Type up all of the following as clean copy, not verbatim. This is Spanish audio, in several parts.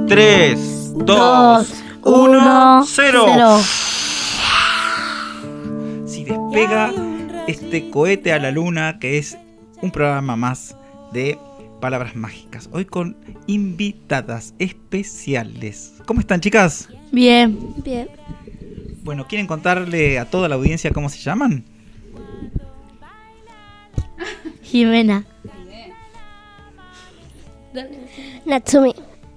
3, 2, 1, 0. Si despega este cohete a la luna, que es un programa más de Palabras Mágicas. Hoy con invitadas especiales. ¿Cómo están, chicas? Bien. Bien. Bueno, ¿quieren contarle a toda la audiencia cómo se llaman? Jimena. Natsumi.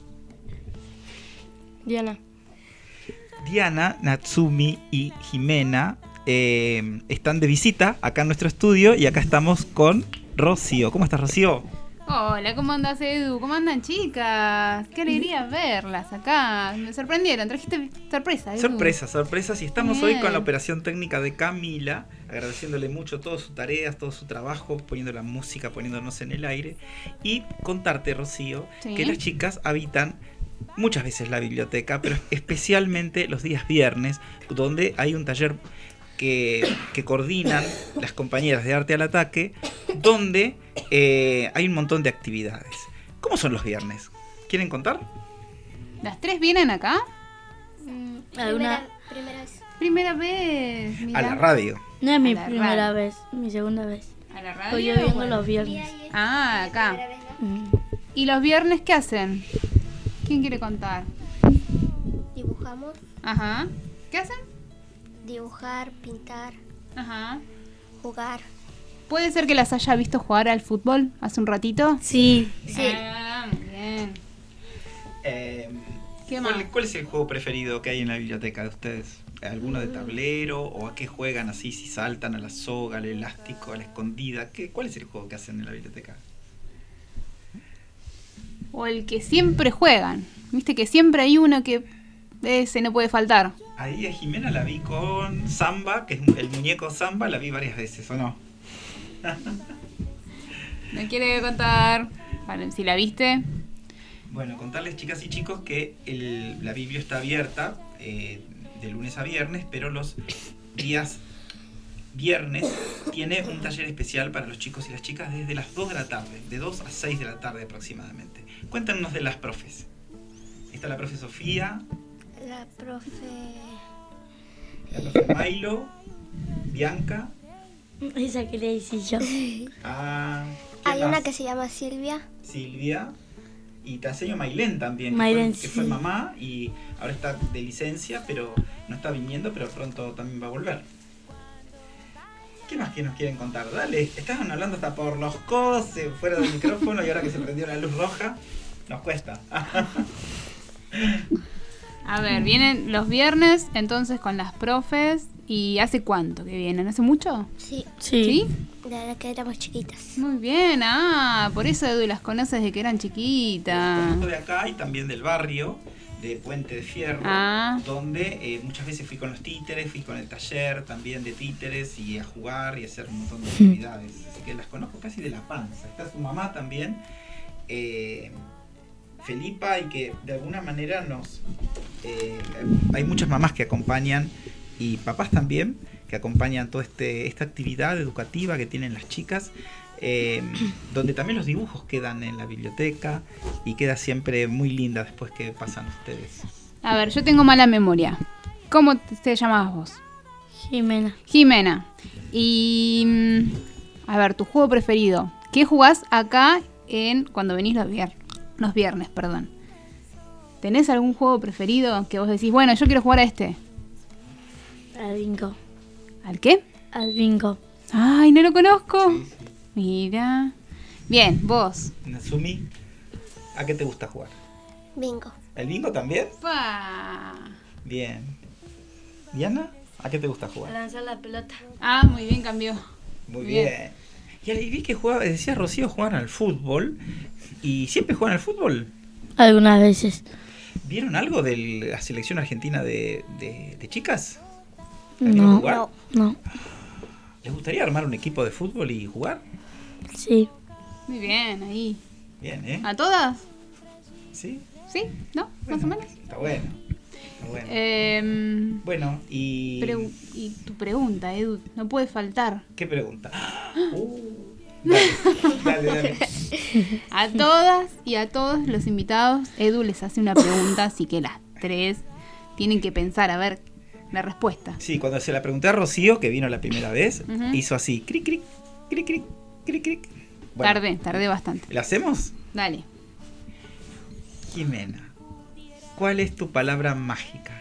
Diana. Diana, Natsumi y Jimena están de visita acá en nuestro estudio y acá estamos con Rocío. ¿Cómo estás, Rocío? Hola, ¿cómo andas, Edu? ¿Cómo andan, chicas? Qué alegría verlas acá. Me sorprendieron, trajiste sorpresa, Edu. Sorpresas. Y estamos hoy con la operación técnica de Camila, agradeciéndole mucho todas sus tareas, todo su trabajo, poniendo la música, poniéndonos en el aire. Y contarte, Rocío, ¿Sí? que las chicas habitan muchas veces la biblioteca, pero especialmente los días viernes, donde hay un taller que coordinan las compañeras de Arte al Ataque, donde hay un montón de actividades. ¿Cómo son los viernes? ¿Quieren contar? ¿Las tres vienen acá? ¿Alguna? Primera vez. Primera vez. Mirá. A la radio. No es mi A la primera radio. vez, mi segunda vez. ¿A la radio? Estoy yo viendo Bueno. los viernes. Ah, acá. Mm. ¿Y los viernes qué hacen? ¿Quién quiere contar? Dibujamos. Ajá. ¿Qué hacen? Dibujar, pintar, Ajá. jugar. ¿Puede ser que las haya visto jugar al fútbol hace un ratito? Sí. Sí. Ah, muy bien. ¿Qué más? ¿Cuál es el juego preferido que hay en la biblioteca de ustedes? ¿Alguno de tablero? ¿O a qué juegan así? Si saltan a la soga, al elástico, a la escondida. ¿Cuál es el juego que hacen en la biblioteca? O el que siempre juegan. Viste que siempre hay uno que ese no puede faltar. Ahí a Jimena la vi con Samba, que es el muñeco Samba, la vi varias veces, ¿o no? ¿Me quiere contar? Vale, si la viste. Bueno, contarles, chicas y chicos, que la Biblia está abierta de lunes a viernes, pero los días viernes tiene un taller especial para los chicos y las chicas desde las 2 de la tarde, de 2 a 6 de la tarde aproximadamente. Cuéntanos de las profes. Está la profe Sofía, La profe. la profe Milo, Bianca. Esa que le hice yo. ¿quién Hay una más? que se llama Silvia. Silvia. Y te enseño Mailén también, Mailén, que fue sí. mamá y ahora está de licencia, pero no está viniendo, pero pronto también va a volver. ¿Qué más que nos quieren contar? Dale, estaban hablando hasta por los codos, fuera del micrófono, y ahora que se prendió la luz roja, nos cuesta. A ver, vienen los viernes entonces con las profes. ¿Y hace cuánto que vienen? ¿Hace mucho? Sí. Sí. De que éramos chiquitas. Muy bien, por eso Edu las conoces desde que eran chiquitas. Conozco de acá y también del barrio, de Puente de Fierro, donde muchas veces fui con los títeres, fui con el taller también de títeres y a jugar y a hacer un montón de actividades. Así que las conozco casi de la panza. Está su mamá también, Felipa, y que de alguna manera hay muchas mamás que acompañan y papás también que acompañan toda esta actividad educativa que tienen las chicas, donde también los dibujos quedan en la biblioteca y queda siempre muy linda después que pasan ustedes. A ver, yo tengo mala memoria. ¿Cómo te llamabas vos? Jimena. Jimena. Y a ver, tu juego preferido. ¿Qué jugás acá cuando venís los viernes, perdón? ¿Tenés algún juego preferido que vos decís, bueno, yo quiero jugar a este? Al bingo. ¿Al qué? Al bingo. Ay, no lo conozco. Sí. Mira. Bien, vos. Natsumi, ¿a qué te gusta jugar? Bingo. ¿El bingo también? Pa. Bien. ¿Diana? ¿A qué te gusta A jugar? lanzar la pelota. Muy bien, cambió. Muy Bien. bien. Y ahí vi que decía Rocío, jugaban al fútbol. ¿Y siempre juegan al fútbol? Algunas veces. ¿Vieron algo de la selección argentina de chicas? ¿La vieron No. jugar? No. ¿Les gustaría armar un equipo de fútbol y jugar? Sí. Muy bien, ahí. Bien, ¿eh? ¿A todas? ¿Sí? ¿Sí? ¿No? ¿Más o menos? Está bueno. Está bueno. Bueno, y... Y tu pregunta, Edu, no puede faltar. ¿Qué pregunta? Dale. A todas y a todos los invitados, Edu les hace una pregunta, así que las 3 tienen que pensar a ver la respuesta. Sí, cuando se la pregunté a Rocío, que vino la primera vez, Ujú. hizo así, cric, cric, cric, cric, cric, cric. Bueno, Tardé bastante. ¿la hacemos? Dale. Jimena, ¿cuál es tu palabra mágica?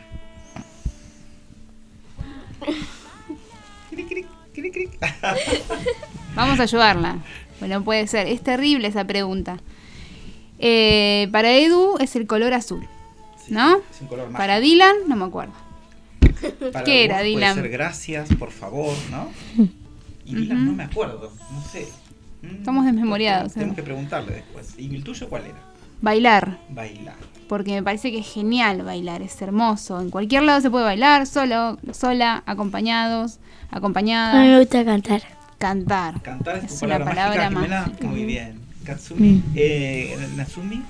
Cric, cric, cric, cric. Vamos a ayudarla. Bueno, puede ser. Es terrible esa pregunta. Para Edu es el color azul, Sí, ¿no? es un color mágico. Para Dylan, no me acuerdo. Para ¿qué era, vos Dylan? Puede ser gracias, por favor, ¿no? Y Dylan Ujú. no me acuerdo, no sé. Estamos desmemoriados, Tenemos ¿eh? que preguntarle después. ¿Y el tuyo cuál era? Bailar. Bailar. Porque me parece que es genial bailar, es hermoso. En cualquier lado se puede bailar, solo, sola, acompañados, A mí acompañada. me gusta cantar. Cantar. Cantar es tu Es una palabra, palabra mágica, Jimena. mágica. Muy bien. Katsumi, Mm. Natsumi.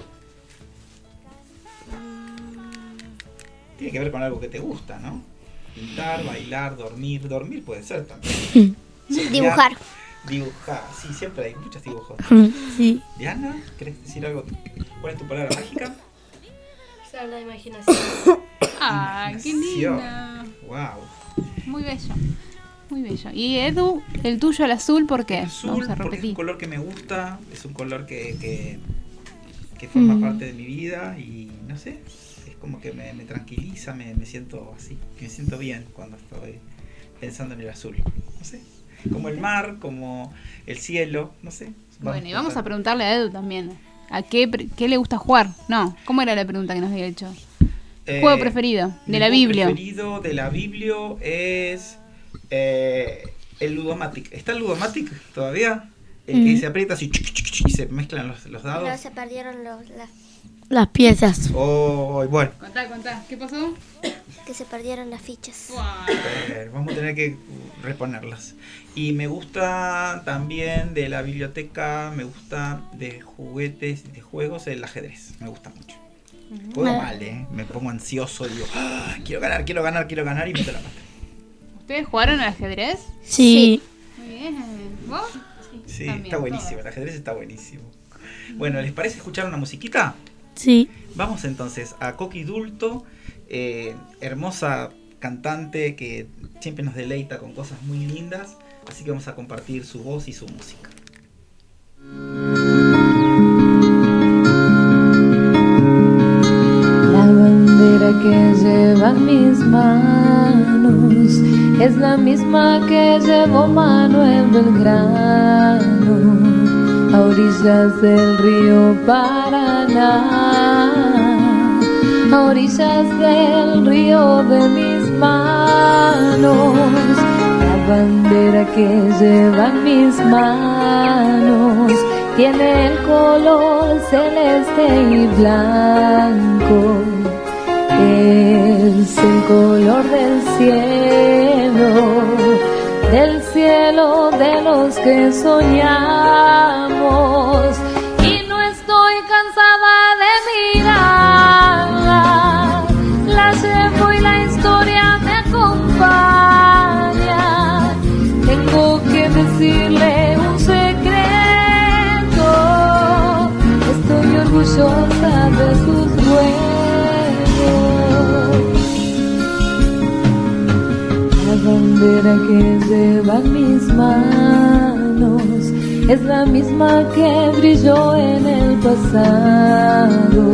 Tiene que ver con algo que te gusta, ¿no? Pintar, bailar, dormir. Dormir puede ser también. Dibujar. Dibujar. Sí, siempre hay muchos dibujos. Sí. Diana, ¿querés decir algo? ¿Cuál es tu palabra mágica? Usar la imaginación. ¡Ah, qué linda! Wow. Muy bello. Muy bello. Y Edu, el tuyo, el azul, ¿por qué? Azul, Vamos a porque es un repetir. color que me gusta, es un color que forma Mm. parte de mi vida y no sé, es como que me tranquiliza, me siento así, me siento bien cuando estoy pensando en el azul, no sé, como el mar, como el cielo, no sé. Bueno, y vamos a pensando. preguntarle a Edu también. ¿A qué le gusta jugar? No, ¿cómo era la pregunta que nos había hecho? ¿Juego preferido? De Mi la juego Biblia. preferido de la Biblia es el Ludomatic. ¿Está el Ludomatic todavía? El que se aprieta así y se mezclan los dados. No se perdieron Las piezas. Oh, bueno, Contá. ¿Qué pasó? que se perdieron las fichas. vamos a tener que reponerlas. Y me gusta también de la biblioteca, me gusta de juguetes, de juegos, el ajedrez. Me gusta mucho. Juego mal, me pongo ansioso, digo, "Ah, quiero ganar y meto la pata. ¿Ustedes jugaron al ajedrez? Sí. Muy bien. ¿Vos? Sí, También, está buenísimo, todas. el ajedrez está buenísimo. Bueno, ¿les parece escuchar una musiquita? Sí. Vamos entonces a Coqui Dulto, hermosa cantante que siempre nos deleita con cosas muy lindas, así que vamos a compartir su voz y su música. La bandera que llevan mis manos es la misma que llevó Manuel Belgrano a orillas del río Paraná, a orillas del río de mis manos. La bandera que llevan mis manos tiene el color celeste y blanco, es el color del cielo de los que soñamos, y no estoy cansada de mirarla, la llevo y la historia me acompaña. Tengo que decirle un secreto, estoy orgullosa de sus huevos. La bandera que llevan mis manos es la misma que brilló en el pasado.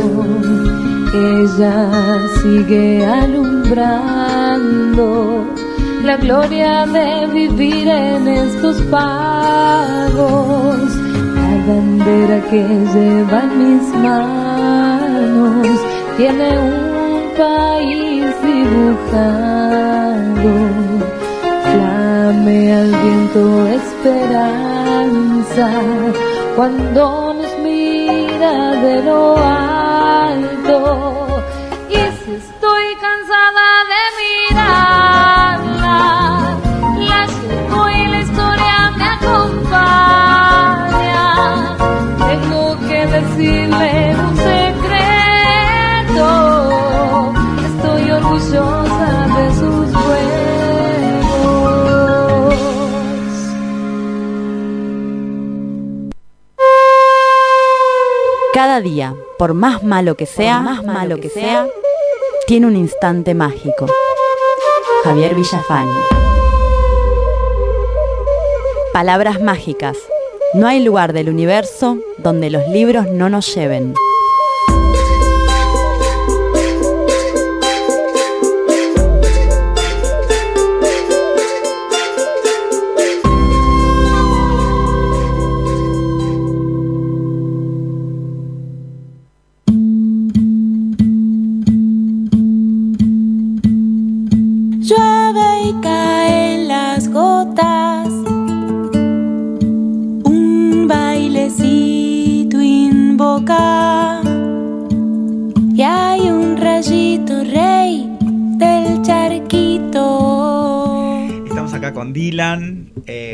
Ella sigue alumbrando la gloria de vivir en estos pagos. La bandera que llevan mis manos tiene un país dibujado, flame al viento esperanza cuando nos mira de lo alto. Y si estoy cansada de mirarla, la llevo y la historia me acompaña. Tengo que decirle un secreto, estoy orgullosa de sus huevos. Cada día, por más malo que sea, tiene un instante mágico. Javier Villafañe. Palabras mágicas. No hay lugar del universo donde los libros no nos lleven. Llueve y caen las gotas, un bailecito invoca, y hay un rayito rey del charquito. Estamos acá con Dylan.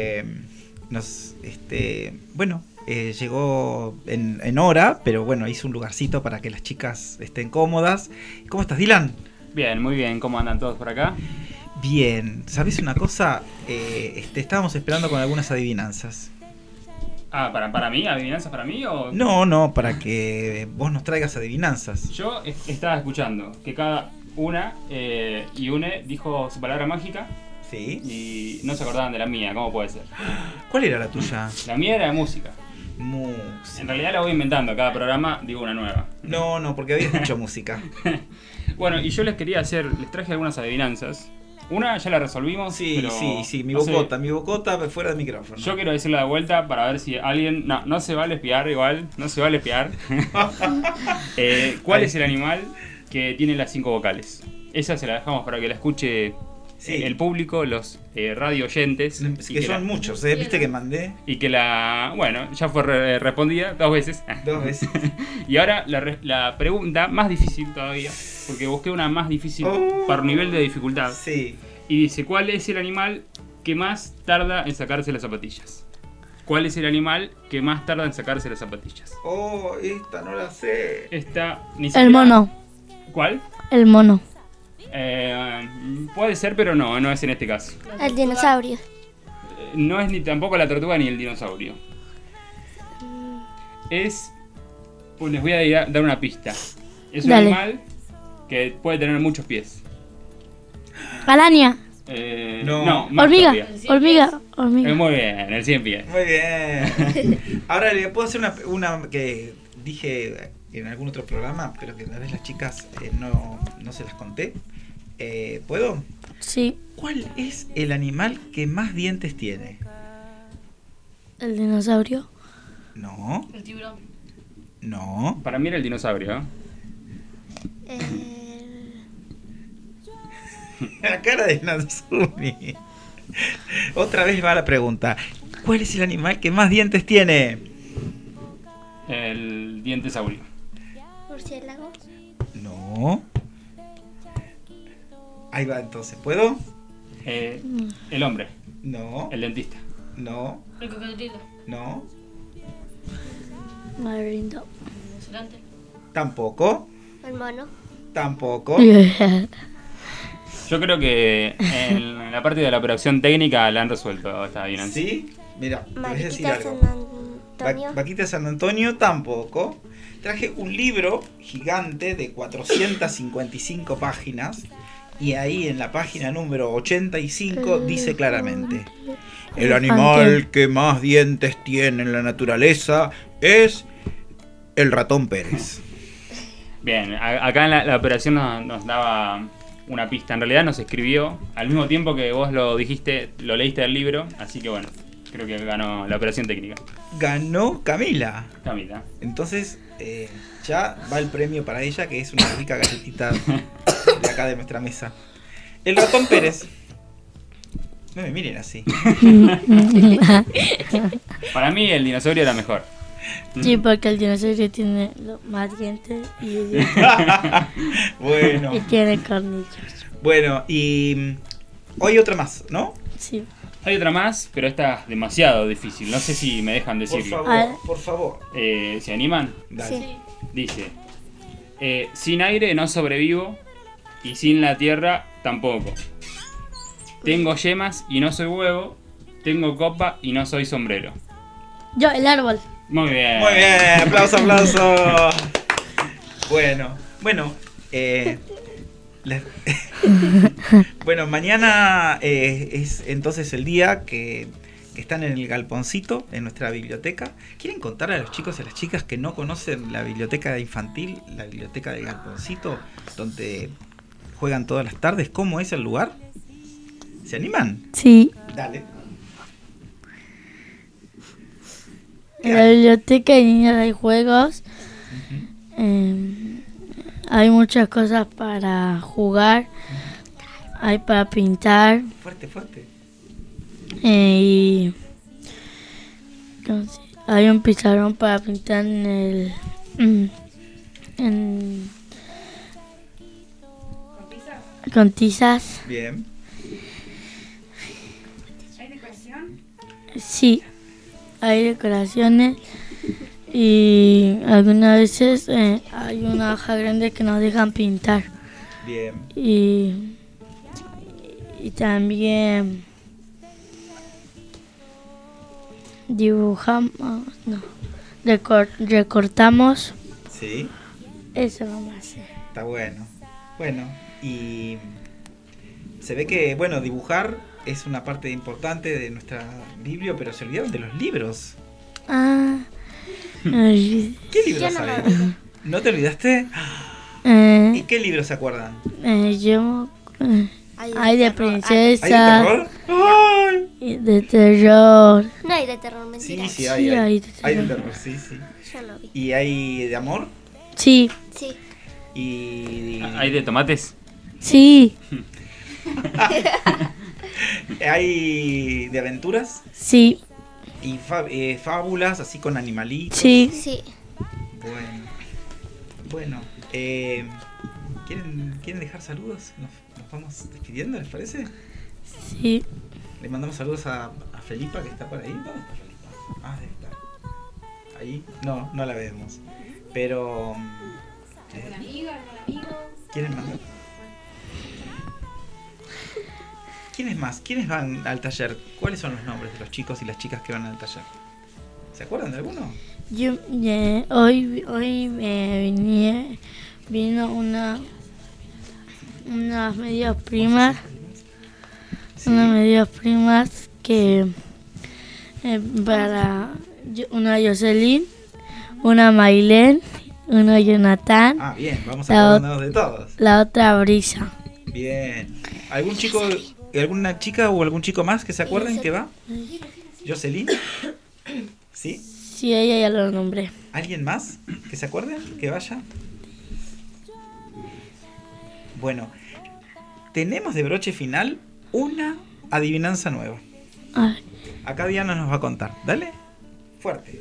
Llegó en hora, pero bueno, hizo un lugarcito para que las chicas estén cómodas. ¿Cómo estás, Dylan? Bien, muy bien. ¿Cómo andan todos por acá? Bien. ¿Sabés una cosa? Estábamos esperando con algunas adivinanzas. Ah, ¿para mí? ¿Adivinanzas para mí o...? No, para que vos nos traigas adivinanzas. Yo estaba escuchando que cada una y une dijo su palabra mágica. Sí. Y no se acordaban de la mía. ¿Cómo puede ser? ¿Cuál era la tuya? La mía era de música. En realidad la voy inventando. Cada programa digo una nueva. No, porque habías dicho música. Bueno, y yo les traje algunas adivinanzas. Una ya la resolvimos. Sí, pero sí, mi no sé, bocota fuera del micrófono. yo quiero decirla de vuelta para ver si alguien... No se vale espiar igual, no se vale espiar. ¿Cuál es el animal que tiene las 5 vocales? Esa se la dejamos para que la escuche el público, los radio oyentes. Que son muchos, ¿viste que mandé? Y que bueno, ya fue respondida 2 veces. 2 veces. Y ahora la pregunta más difícil todavía, porque busqué una más difícil por nivel de dificultad. Sí. Y dice, ¿cuál es el animal que más tarda en sacarse las zapatillas? ¿Cuál es el animal que más tarda en sacarse las zapatillas? Esta no la sé. Esta ni El siquiera... mono. ¿Cuál? El mono. Puede ser, pero no es en este caso. El dinosaurio. No es ni tampoco la tortuga ni el dinosaurio. Es... Pues les voy a dar una pista. Es un Dale. animal que puede tener muchos pies. Araña. No, más Hormiga. todavía. Hormiga. Muy bien, el 100 pies. Muy bien. Ahora le puedo hacer una que dije en algún otro programa, pero que tal vez las chicas no se las conté. ¿Puedo? Sí. ¿Cuál es el animal que más dientes tiene? El dinosaurio. No. El tiburón. No. Para mí era el dinosaurio. La cara de Natsumi. Otra vez va la pregunta. ¿Cuál es el animal que más dientes tiene? El dientesaurio. ¿Murciélago? No. Ahí va entonces. ¿Puedo? El hombre. No. El dentista. No. El cocodrilo. No. Me rindo. El rinoceronte. Tampoco. ¿El mono? Tampoco. Yo creo que en la parte de la operación técnica la han resuelto esta adivinanza. ¿Sí? Mira, te voy a decir Mariquita algo. San Antonio. Vaquita San Antonio tampoco. Traje un libro gigante de 455 páginas y ahí en la página número 85 dice claramente: el animal que más dientes tiene en la naturaleza es el ratón Pérez. Bien, acá en la operación nos daba una pista. En realidad nos escribió al mismo tiempo que vos lo dijiste, lo leíste del libro, así que bueno, creo que ganó la operación técnica. Ganó Camila. Entonces, ya va el premio para ella, que es una rica galletita de acá de nuestra mesa. El ratón Pérez. No me miren así. para mí el dinosaurio era mejor. Sí, porque el dinosaurio tiene más dientes y Bueno. y tiene cornillos. Bueno, y hoy otra más, ¿no? Sí. Hay otra más, pero esta es demasiado difícil. No sé si me dejan decirlo. Por favor. ¿Se animan? Dale. Sí. Dice: sin aire no sobrevivo y sin la tierra tampoco. Tengo yemas y no soy huevo. Tengo copa y no soy sombrero. Yo, el árbol. Muy bien. Muy bien, aplauso, aplauso. Bueno, bueno, mañana es entonces el día que están en el galponcito, en nuestra biblioteca. ¿Quieren contar a los chicos y a las chicas que no conocen la biblioteca infantil, la biblioteca del galponcito, donde juegan todas las tardes, cómo es el lugar? ¿Se animan? Sí. Dale. En la biblioteca de niños hay juegos. Hay muchas cosas para jugar. Hay para pintar. Fuerte, fuerte. Y hay un pizarrón para pintar con tizas. Bien. ¿Hay decoración? Sí, hay decoraciones y algunas veces hay una hoja grande que nos dejan pintar. Bien. Y también dibujamos, no, recortamos. Sí. Eso vamos a hacer. Está bueno. Bueno, y se ve que, bueno, dibujar es una parte importante de nuestra Biblia, pero se olvidaron de los libros. Ah, ay, ¿Qué libros Yo no hay? me olvido. ¿No te olvidaste? ¿Y eh, qué libros se acuerdan? yo hay de terror. ¿Hay de princesa, terror? ¡Ay! y de terror. No hay de terror, mentira. Sí, sí, Sí, hay. hay de Hay de terror. terror, sí, sí. Yo lo vi. ¿Y hay de amor? Sí, Sí. ¿Y ¿Hay de tomates? sí, hay de aventuras? sí, ¿Y fábulas así con animalitos? sí. Sí. Bueno, ¿quieren dejar saludos? Nos vamos despidiendo, ¿les parece? Sí. Le mandamos saludos a Felipa, que está por ahí. ¿Dónde está Felipa? Ah, debe estar. ¿Ahí? No, no la vemos. Pero... ¿quieren mandar? ¿Quiénes más? ¿Quiénes van al taller? ¿Cuáles son los nombres de los chicos y las chicas que van al taller? ¿Se acuerdan de alguno? Yo hoy vino unas medias primas, Sí. unas medias primas que una Jocelyn, una Mailén, una Jonathan, Ah, bien, vamos La a acordarnos de todos. la otra Brisa. Bien. ¿Algún chico, alguna chica o algún chico más que se acuerden que va? ¿Jocelyn? ¿Sí? Sí, ella ya lo nombré. ¿Alguien más que se acuerden que vaya? Bueno, tenemos de broche final una adivinanza nueva. Ay, Acá Diana nos va a contar. Dale. Fuerte.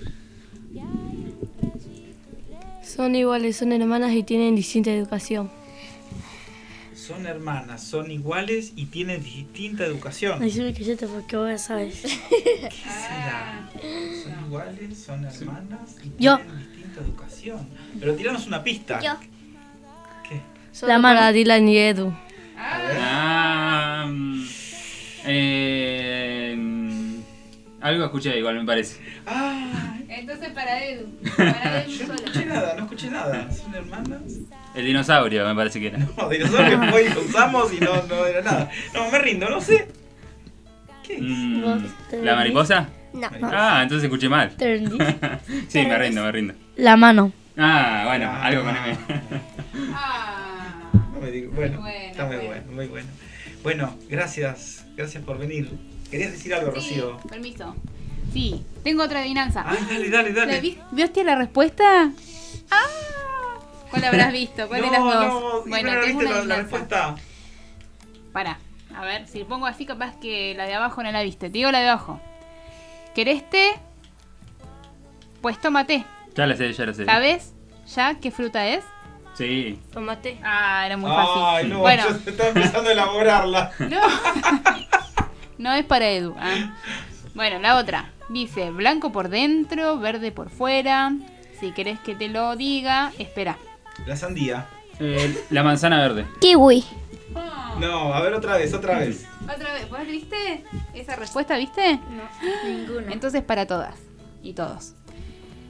Son iguales, son hermanas y tienen distinta educación. Son hermanas, son iguales y tienen distinta educación. decime que yo te porque vos ya sabes. ¿Qué será? Son iguales, son hermanas y Yo. tienen distinta educación. Pero tiranos una pista. Yo. ¿Qué? Son La mano. para Dylan y Edu. A ver. Algo escuché igual, me parece. Ah, Entonces para Edu. Para Edu yo no solo. escuché nada, no escuché nada. ¿Son hermanas? El dinosaurio, me parece que era. No, dinosaurio hoy lo usamos y no era nada. No, me rindo, no sé. ¿Qué es? ¿Vos te ¿La mariposa? No. Ah, entonces escuché mal. ¿Te rendís? Sí, me rindo. La mano. Ah, bueno, Ah. algo con M. No me digo, bueno, Bueno, está muy bueno, muy bueno. Bueno, gracias por venir. ¿Querías decir algo, Rocío? Permiso. Sí, tengo otra adivinanza. Ay, dale. ¿Viste la respuesta? ¡Ah! ¿Cuál habrás visto? ¿Cuál de las dos? No, Bueno, no tengo viste una la adivinanza. respuesta. Pará, a ver, si lo pongo así capaz que la de abajo no la viste. Te digo la de abajo. ¿Querés té? Pues tómate. Ya la sé. ¿Sabes ya qué fruta es? Sí. Tomate. Ah, era muy fácil. Ay, no, Bueno, yo estaba empezando a elaborarla. no. No es para Edu. Ah. Bueno, la otra. Dice, blanco por dentro, verde por fuera. Si querés que te lo diga, espera. La sandía. La manzana verde. Kiwi. No, a ver otra vez. Otra vez. ¿Vos viste esa respuesta, viste? No, ninguna. Entonces para todas y todos.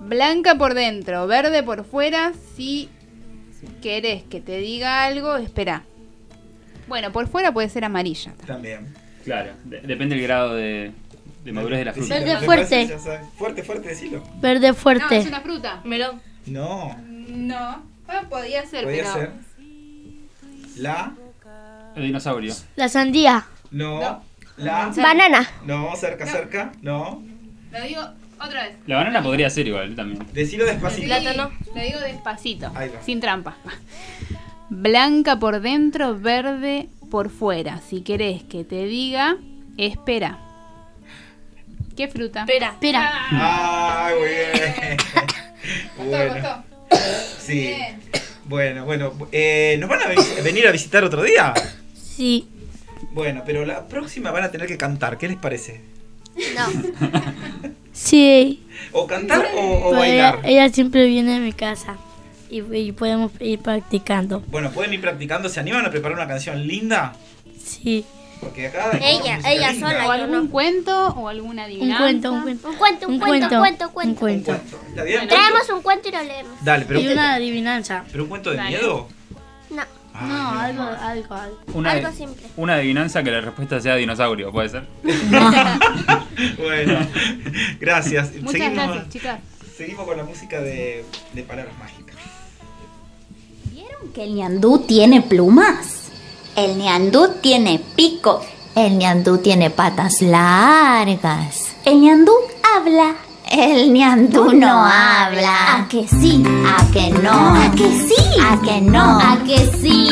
Blanca por dentro, verde por fuera. Si querés que te diga algo, espera. Bueno, por fuera puede ser amarilla. También. Claro, depende del grado de madurez de la fruta. Verde fuerte. Fuerte, decilo. Verde No, fuerte. es una fruta. Melón. No. No. Podía ser, Podría pero... ser. La. El dinosaurio. La sandía. No. La. Banana. No, cerca. No. Lo digo otra vez. La banana podría ser igual también. Decilo despacito. Plátano. Lo digo despacito, Ahí va. sin trampa. Blanca por dentro, verde por fuera. Si querés que te diga, espera. ¿Qué fruta? Espera. Ay, muy bien. Bueno. Sí. Bien. Bueno. ¿Nos van a venir a visitar otro día? Sí. Bueno, pero la próxima van a tener que cantar. ¿Qué les parece? No. Sí. ¿O cantar o Pues bailar? ella siempre viene a mi casa y podemos ir practicando. Bueno, pueden ir practicando. ¿Se animan a preparar una canción linda? Sí. Porque acá hay Ella música linda. sola. ¿O algún cuento o alguna Un adivinanza? cuento. Un cuento. Un cuento. ¿Está bien? Traemos un cuento y lo leemos. Dale, pero Y una adivinanza. ¿pero un cuento de Dale. miedo? No, Ay, No, menos algo. mal. algo simple. Una adivinanza que la respuesta sea dinosaurio, ¿puede ser? Bueno, gracias. Muchas gracias, chicas. Seguimos con la música de palabras mágicas. ¿Vieron que el ñandú tiene plumas? El ñandú tiene pico. El ñandú tiene patas largas. El ñandú habla. El ñandú no habla. ¿A que sí? ¿A que no? ¿A que sí? ¿A que no? ¿A que sí?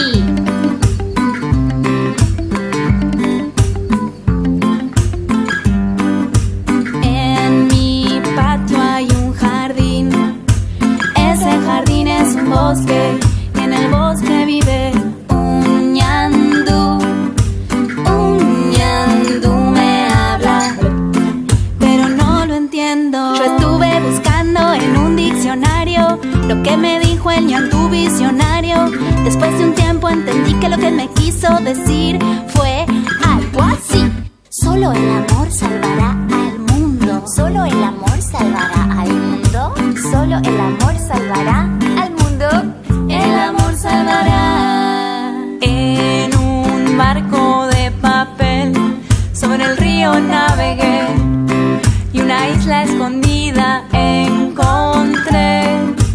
En mi patio hay un jardín. Ese jardín es un bosque. Y en el bosque vive un ñandú. Un ñandú me habla, pero no lo entiendo. Yo estuve buscando en un diccionario lo que me dijo el ñandú visionario. Después de un tiempo entendí que lo que me quiso decir fue algo así. Solo el amor salvará al mundo. Solo el amor salvará al mundo. Solo el amor salvará al mundo. El amor salvará. En un barco de papel sobre el río navegué y una isla escondida encontré.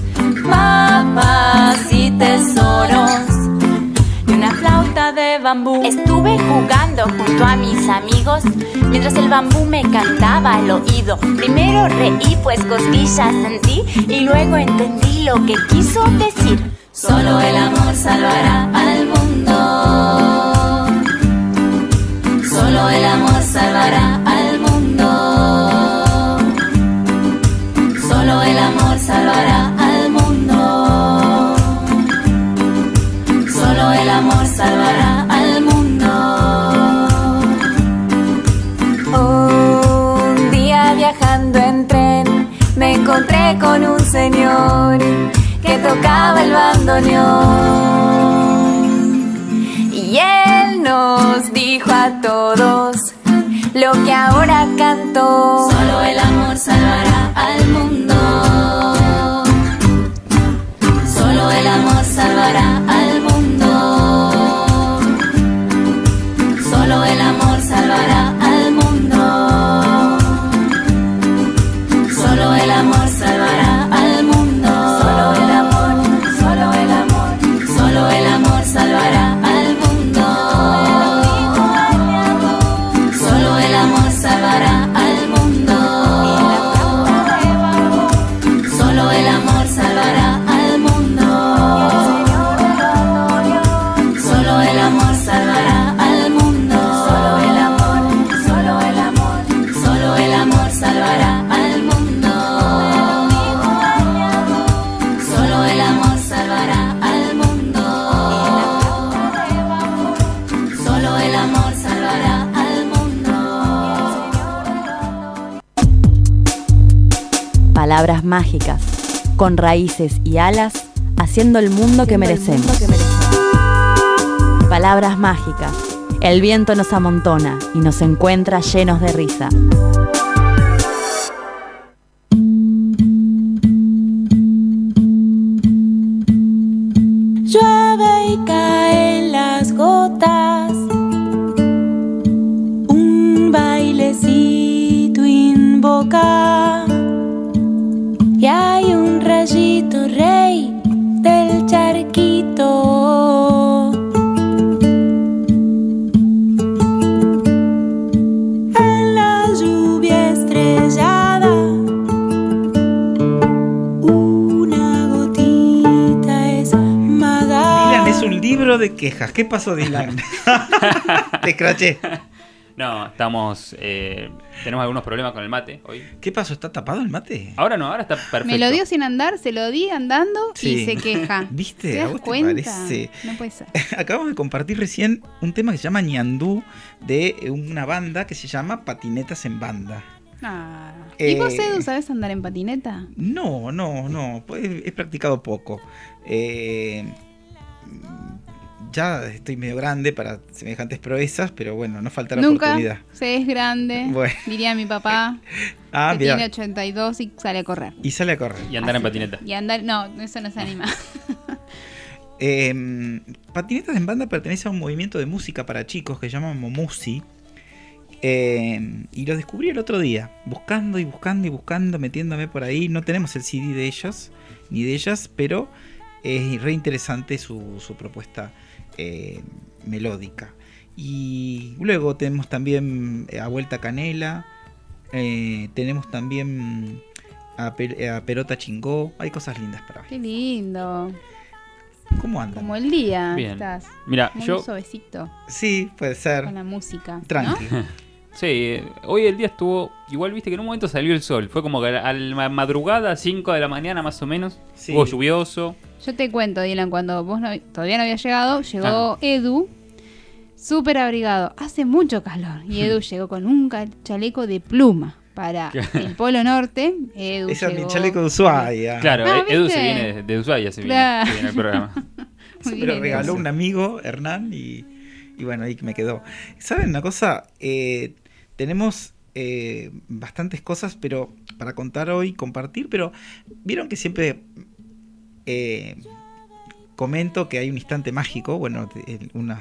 Mapas y tesoros y una flauta de bambú. Estuve jugando junto a mis amigos mientras el bambú me cantaba al oído. Primero reí pues cosquillas sentí y luego entendí lo que quiso decir. Solo el amor salvará al mundo. Solo el amor salvará al mundo. Solo el amor salvará al mundo. Solo el amor salvará al mundo. Un día viajando en tren me encontré con un señor que tocaba el bandoneón. Y él nos dijo a todos lo que ahora cantó. Solo el amor salvará al mundo. Solo el amor salvará al mundo. Solo el amor salvará al mundo. Solo el amor salvará al mundo. Solo el amor, solo el amor, solo el amor salvará al mundo. Solo el amor salvará al mundo. Solo el amor salvará al mundo. Solo el amor salvará al mundo. Solo el amor, solo el amor, solo el amor salvará al mundo. Solo el amor salvará al mundo. Solo el amor salvará al mundo. Palabras mágicas, con raíces y alas, haciendo el mundo que merecemos. Palabras mágicas, el viento nos amontona y nos encuentra llenos de risa. Llueve y caen las gotas, un bailecito invoca, y hay un rayito rey del charquito. En la lluvia estrellada, una gotita es maga. Dylan es un libro de quejas. ¿Qué pasó, Dylan? Te escraché. No, tenemos algunos problemas con el mate hoy. ¿Qué pasó? ¿Está tapado el mate? Ahora no, ahora está perfecto. Me lo dio sin andar, se lo di andando Sí. y se queja. ¿Viste? ¿Te ¿A das vos te cuenta? parece? No puede ser. Acabamos de compartir recién un tema que se llama Ñandú, de una banda que se llama Patinetas en Banda. Ah. ¿Y vos, Eh, Edu, sabés andar en patineta? No, pues he practicado poco. Ya estoy medio grande para semejantes proezas, pero bueno, no falta la Nunca oportunidad. se es grande, Bueno. diría mi papá, Ah, que mirá. tiene 82 y sale a correr. Y sale a correr. Y andar en patineta. Y andar, no, eso no se anima. Patinetas en Banda pertenece a un movimiento de música para chicos que se llama Momusi. Y lo descubrí el otro día, buscando y buscando y buscando, metiéndome por ahí. No tenemos el CD de ellos, ni de ellas, pero es re interesante su propuesta melódica. Y luego tenemos también a Vuelta Canela, tenemos también a Perota Chingó. Hay cosas lindas para ver. Qué lindo. ¿Cómo andan? Como el día Bien. estás. Mira, muy yo... suavecito Sí, puede ser. con la música. Tranqui. Sí, hoy el día estuvo... Igual viste que en un momento salió el sol. Fue como que a la madrugada, 5 de la mañana más o menos. Sí. Estuvo lluvioso. Yo te cuento, Dylan, cuando vos todavía no habías llegado, llegó Edu, súper abrigado. Hace mucho calor. Y Edu llegó con un chaleco de pluma para el Polo Norte. Edu Ese es mi llegó- chaleco de Ushuaia. Claro, Ah, Edu ¿viste? se viene de Ushuaia, se Claro. viene al programa. Se Muy me lo bien, regaló Edu. un amigo, Hernán, y bueno, ahí me quedó. ¿Saben una cosa? Tenemos bastantes cosas pero para contar hoy, compartir, pero vieron que siempre comento que hay un instante mágico. Bueno, uno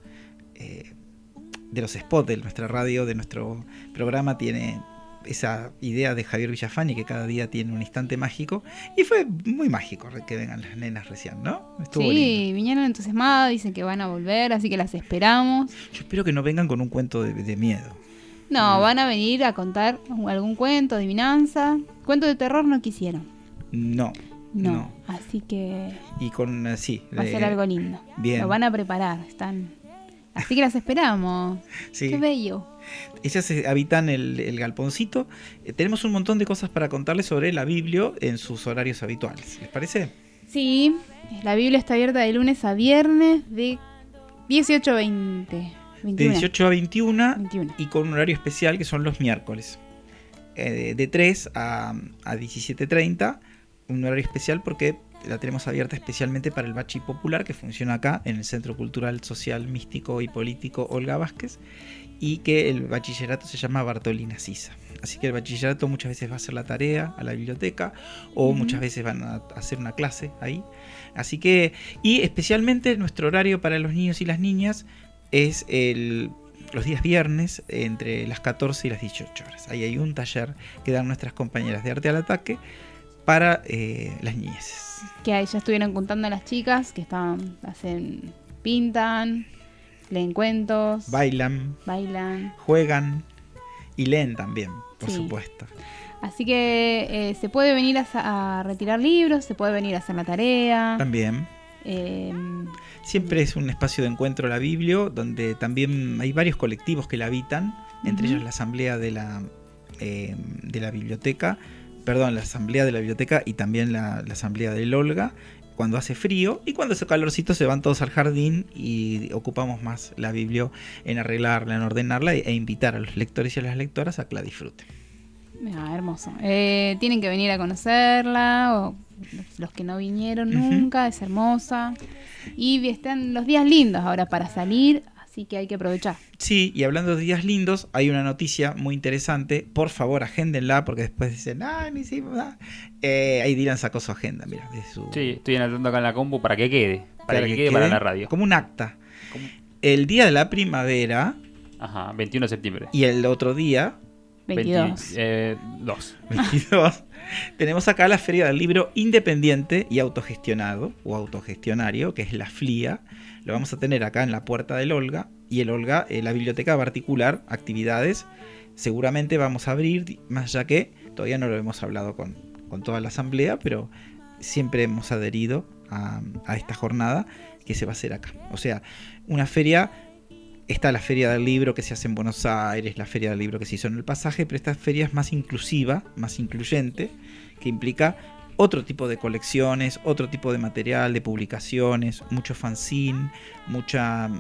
de los spots de nuestra radio, de nuestro programa, tiene esa idea de Javier Villafañe, que cada día tiene un instante mágico, y fue muy mágico que vengan las nenas recién, ¿no? Estuvo lindo. Sí, vinieron entusiasmadas, dicen que van a volver, así que las esperamos. Yo espero que no vengan con un cuento de miedo. No, van a venir a contar algún cuento, adivinanza. Cuento de terror no quisieron. No. No. Así que Y con sí. va a ser algo lindo. Bien. Lo van a preparar, están. Así que las esperamos. Sí. Qué bello. Ellas habitan el galponcito. Tenemos un montón de cosas para contarles sobre la Biblia en sus horarios habituales. ¿Les parece? Sí, la Biblia está abierta de lunes a viernes de 18 a 20. De 21. 18 a 21, 21. y con un horario especial que son los miércoles. De 3 a 17:30, un horario especial porque la tenemos abierta especialmente para el Bachi Popular, que funciona acá en el Centro Cultural, Social, Místico y Político Olga Vázquez, y que el bachillerato se llama Bartolina Sisa. Así que el bachillerato muchas veces va a hacer la tarea a la biblioteca, o muchas veces van a hacer una clase ahí. Así que, y especialmente nuestro horario para los niños y las niñas es los días viernes entre las 14 y las 18 horas. Ahí hay un taller que dan nuestras compañeras de Arte al Ataque para las niñeces. Que ahí ya estuvieron contando a las chicas que pintan, leen cuentos, Bailan, juegan y leen también, por Sí. supuesto. Así que se puede venir a retirar libros, se puede venir a hacer la tarea. También. Siempre es un espacio de encuentro la Biblia, donde también hay varios colectivos que la habitan, entre ellos la Asamblea de la Biblioteca, la Asamblea de la Biblioteca y también la Asamblea del Olga, cuando hace frío, y cuando hace calorcito se van todos al jardín y ocupamos más la Biblia en arreglarla, en ordenarla e invitar a los lectores y a las lectoras a que la disfruten. Hermoso. Tienen que venir a conocerla, o los que no vinieron nunca, es hermosa. Y están los días lindos ahora para salir, Así que hay que aprovechar. Sí, y hablando de días lindos, hay una noticia muy interesante. Por favor, agéndenla, porque después dicen, no hicimos nada. Ahí Dylan sacó su agenda, mira. Sí, estoy anotando acá en la compu para que quede. Para que quede para la radio. Como un acta. El día de la primavera. Ajá, 21 de septiembre. Y el otro día... 22. 22. Tenemos acá la Feria del Libro Independiente y Autogestionado, o Autogestionario, que es la FLIA. Lo vamos a tener acá en la puerta del Olga. Y el Olga, la biblioteca particular, actividades. Seguramente vamos a abrir, más ya que todavía no lo hemos hablado con toda la asamblea, pero siempre hemos adherido a esta jornada que se va a hacer acá. O sea, una feria... Está la Feria del Libro que se hace en Buenos Aires, la Feria del Libro que se hizo en El Pasaje, pero esta feria es más inclusiva, más incluyente, que implica otro tipo de colecciones, otro tipo de material, de publicaciones, mucho fanzine, mucho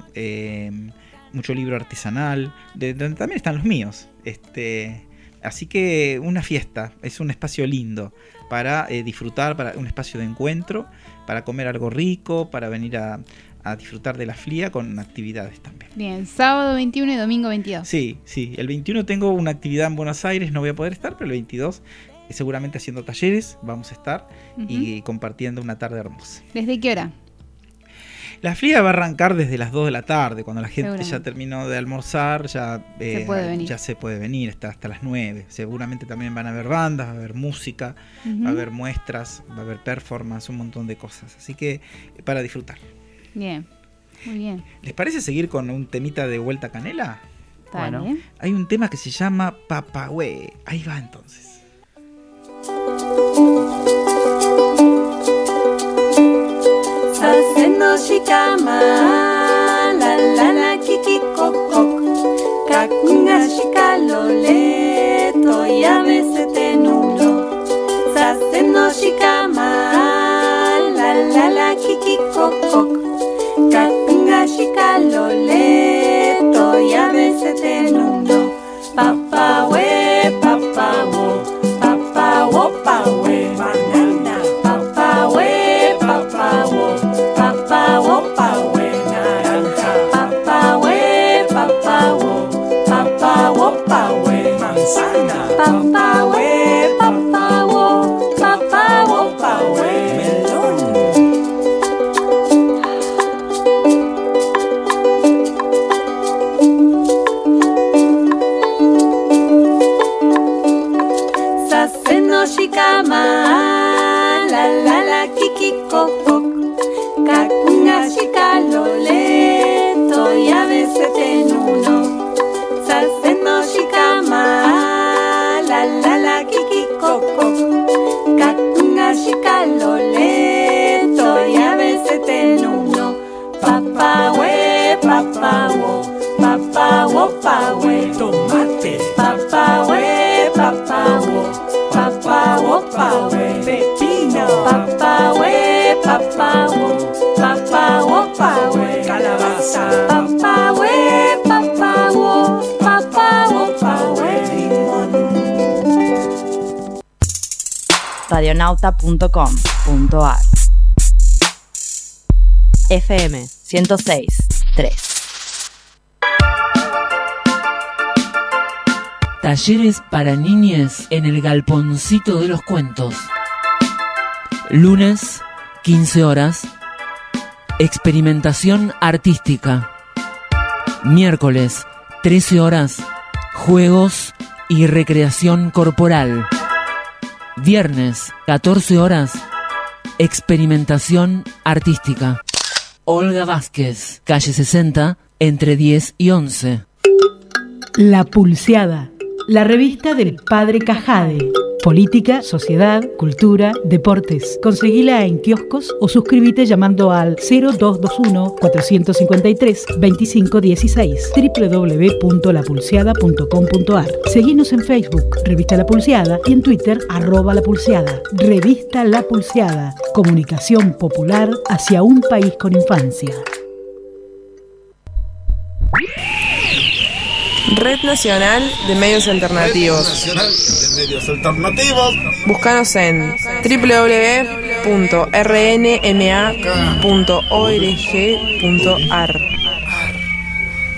libro artesanal, donde también están los míos. Así que una fiesta, es un espacio lindo para disfrutar, para un espacio de encuentro, para comer algo rico, para venir a disfrutar de la FLIA con actividades también. Bien, sábado 21 y domingo 22. Sí, el 21 tengo una actividad en Buenos Aires, no voy a poder estar, pero el 22 seguramente haciendo talleres vamos a estar y compartiendo una tarde hermosa. ¿Desde qué hora? La FLIA va a arrancar desde las 2 de la tarde, cuando la gente ya terminó de almorzar, ya se puede venir, está hasta las 9. Seguramente también van a haber bandas, va a haber música, va a haber muestras, va a haber performance, un montón de cosas. Así que para disfrutar. Bien, muy bien. ¿Les parece seguir con un temita de Vuelta Canela? Bueno. Hay un tema que se llama Papahue. Ahí va entonces. Saseno shikama, la la la kiki kok, kakunga shikalole, toyame sete nulo. Saseno shikama, la la la kiki kok. Kakunga shikalole, toyame sete nuno. Papahue, papahue, papahue, papahue, banana. Papahue, papahue, papahue, papahue, naranja. Papahue, papahue, papahue, papahue, manzana. Papahue, papahue, papahue, papahue, melón. Shikama, la la la kiki kok, kakunga shikalole, toyame sete nuno. Saseno shikama, la la la kiki kok, kakunga shikalole, toyame sete nuno. Papahue, papahue, papahue, papahue, tomate. Papahue, papahue, papahue, papahue, pepino. Papahue, papahue, papahue, papahue, calabaza. Papahue, papahue, papahue, papahue, limón. Radionauta.com.ar FM 106.3. Talleres para niñes en el Galponcito de los Cuentos. Lunes, 15 horas. Experimentación artística. Miércoles, 13 horas. Juegos y recreación corporal. Viernes, 14 horas. Experimentación artística. Olga Vázquez, calle 60, entre 10 y 11. La Pulseada, la revista del Padre Cajade. Política, sociedad, cultura, deportes. Conseguila en kioscos o suscríbete llamando al 0221-453-2516 www.lapulseada.com.ar. Seguinos en Facebook, Revista La Pulseada, y en Twitter, @lapulseada. Revista La Pulseada. Comunicación popular hacia un país con infancia. Red Nacional de Medios Alternativos. Búscanos en www.rnma.org.ar.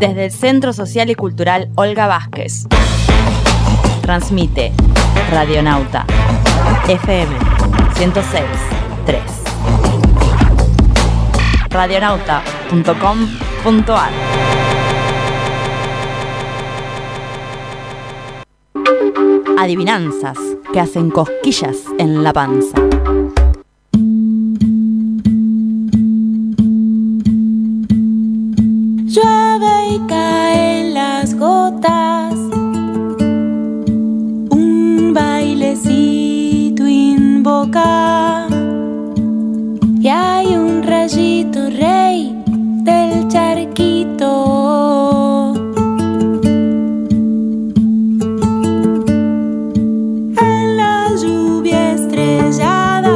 Desde el Centro Social y Cultural Olga Vázquez. Transmite Radionauta FM 106.3. Radionauta.com.ar. Adivinanzas que hacen cosquillas en la panza. Llueve y caen las gotas, un bailecito invoca, y hay un rayito rey del charquito. En la lluvia estrellada,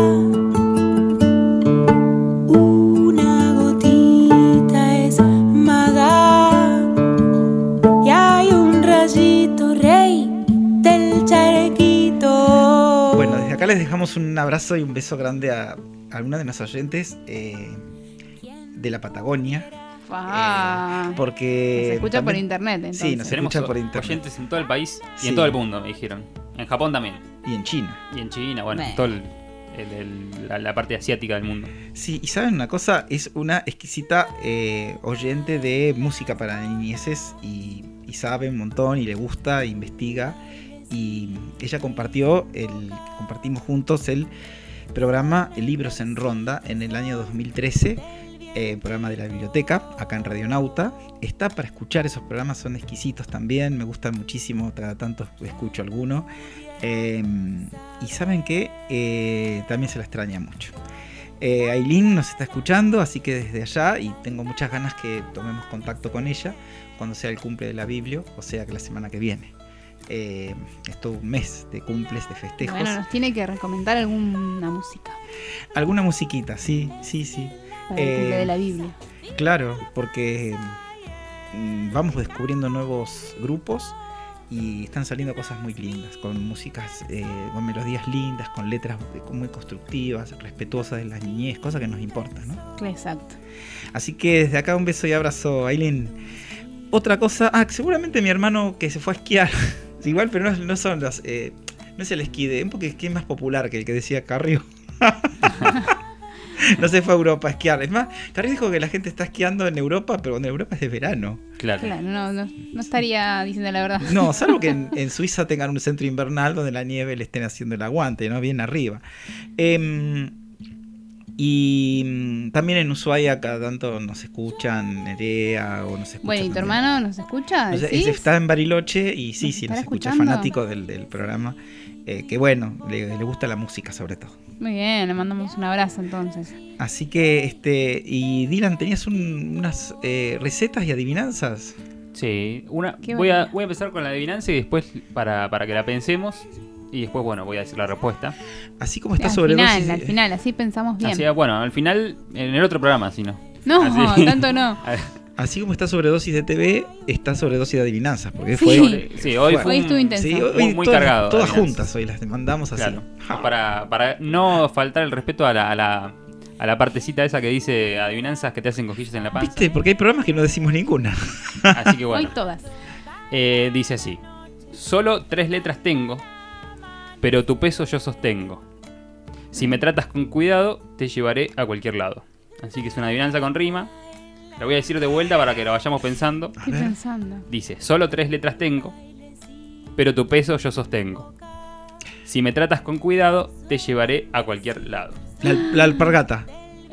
una gotita es maga, y hay un rayito rey del charquito. Bueno, desde acá les dejamos un abrazo y un beso grande a algunos de nuestros oyentes de la Patagonia. Porque Nos escucha por también- internet, entonces. Sí, nos Tenemos escucha por internet. oyentes en todo el país y Sí. en todo el mundo, me dijeron. En Japón también. Y en China. Y en China, bueno, Bueno. todo la parte asiática del mundo. Sí, y saben una cosa, es una exquisita oyente de música para niñeces y sabe un montón y le gusta, investiga. Y ella compartimos juntos el programa Libros en Ronda en el año 2013, programa de la biblioteca, acá en Radionauta. Está para escuchar, esos programas son exquisitos también, me gustan muchísimo, cada tanto escucho alguno. Y saben que también se la extraña mucho. Aileen nos está escuchando, así que desde allá, y tengo muchas ganas que tomemos contacto con ella cuando sea el cumple de la Biblia, o sea que la semana que viene. Es todo un mes de cumples, de festejos. Bueno, nos tiene que recomendar alguna música Alguna musiquita, sí. para el cumple de la Biblia. Claro, porque vamos descubriendo nuevos grupos y están saliendo cosas muy lindas, con músicas, con melodías lindas, con letras muy constructivas, respetuosas de la niñez, cosa que nos importa, ¿no? Exacto. Así que desde acá un beso y abrazo, Aileen. Otra cosa, seguramente mi hermano que se fue a esquiar, igual, pero no son los, no es el esquí, un poco esquí más popular que el que decía Carrió. No se fue a Europa a esquiar. Es más, Carrió dijo que la gente está esquiando en Europa, pero en Europa es de verano. Claro. No estaría diciendo la verdad. No, salvo que en Suiza tengan un centro invernal donde la nieve le estén haciendo el aguante, ¿no? Bien arriba. Y también en Ushuaia cada tanto nos escuchan, Nerea, o nos escuchan. Bueno, ¿y tu también. hermano nos escucha? O sea, ¿Decís? está en Bariloche y sí, ¿Nos nos estará escucha, escuchando? fanático del programa. Que bueno, le gusta la música sobre todo. Muy bien, le mandamos un abrazo entonces. Así que, y Dylan, ¿tenías unas recetas y adivinanzas? Sí, Qué voy a bueno. empezar con la adivinanza y después para que la pensemos. Y después, bueno, voy a decir la respuesta. Así como está Al sobredosis. al final, así pensamos bien. Así, bueno, al final, en el otro programa, si no. No, Así. tanto no. Así como está sobredosis de TV, está sobredosis de adivinanzas. Porque Sí. fue. Sí, hoy Hoy estuvo intenso. Sí, hoy muy todas, cargado. Todas adivinanzas. juntas hoy las mandamos así. Claro. Para no faltar el respeto a la partecita esa que dice adivinanzas que te hacen cosquillas en la panza. ¿Viste? Porque hay programas que no decimos ninguna. Así que bueno. Hoy todas. Dice así: solo 3 letras tengo, pero tu peso yo sostengo. Si me tratas con cuidado, te llevaré a cualquier lado. Así que es una adivinanza con rima. La voy a decir de vuelta para que la vayamos pensando. Estoy pensando. Dice: solo 3 letras tengo, pero tu peso yo sostengo. Si me tratas con cuidado, te llevaré a cualquier lado. La alpargata.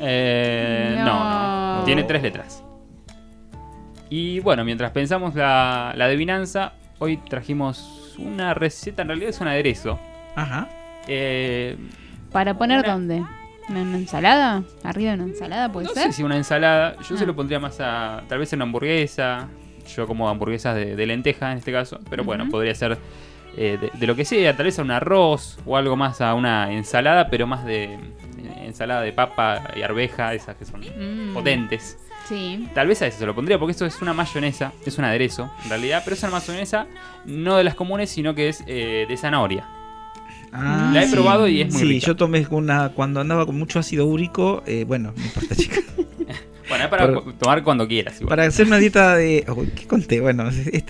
No. Tiene 3 letras. Y bueno, mientras pensamos la adivinanza, hoy trajimos una receta, en realidad es un aderezo. Ajá. ¿Para poner dónde? ¿En una ensalada? ¿Arriba de una ensalada puede No ser? sé si una ensalada, yo se lo pondría más a tal vez en una hamburguesa. Yo como hamburguesas de lenteja en este caso, pero bueno, podría ser de lo que sea, tal vez a un arroz o algo más a una ensalada, pero más de ensalada de papa y arveja, esas que son potentes. Sí. Tal vez a eso se lo pondría, porque esto es una mayonesa, es un aderezo en realidad, pero es una mayonesa no de las comunes, sino que es de zanahoria. La he probado y es muy rica. Sí, yo tomé una cuando andaba con mucho ácido úrico. Bueno, no importa, chica. Bueno, es para tomar cuando quieras. Igual. Para hacer una dieta de... ¿Qué conté? Bueno,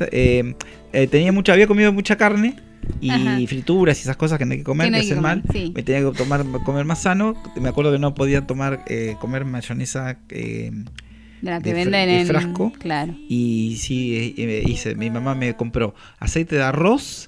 había comido mucha carne y frituras y esas cosas que no hay que comer, que hacen mal. Sí. Me tenía que comer más sano. Me acuerdo que no podía comer mayonesa de la que venden en frasco. Claro. Y sí, mi mamá me compró aceite de arroz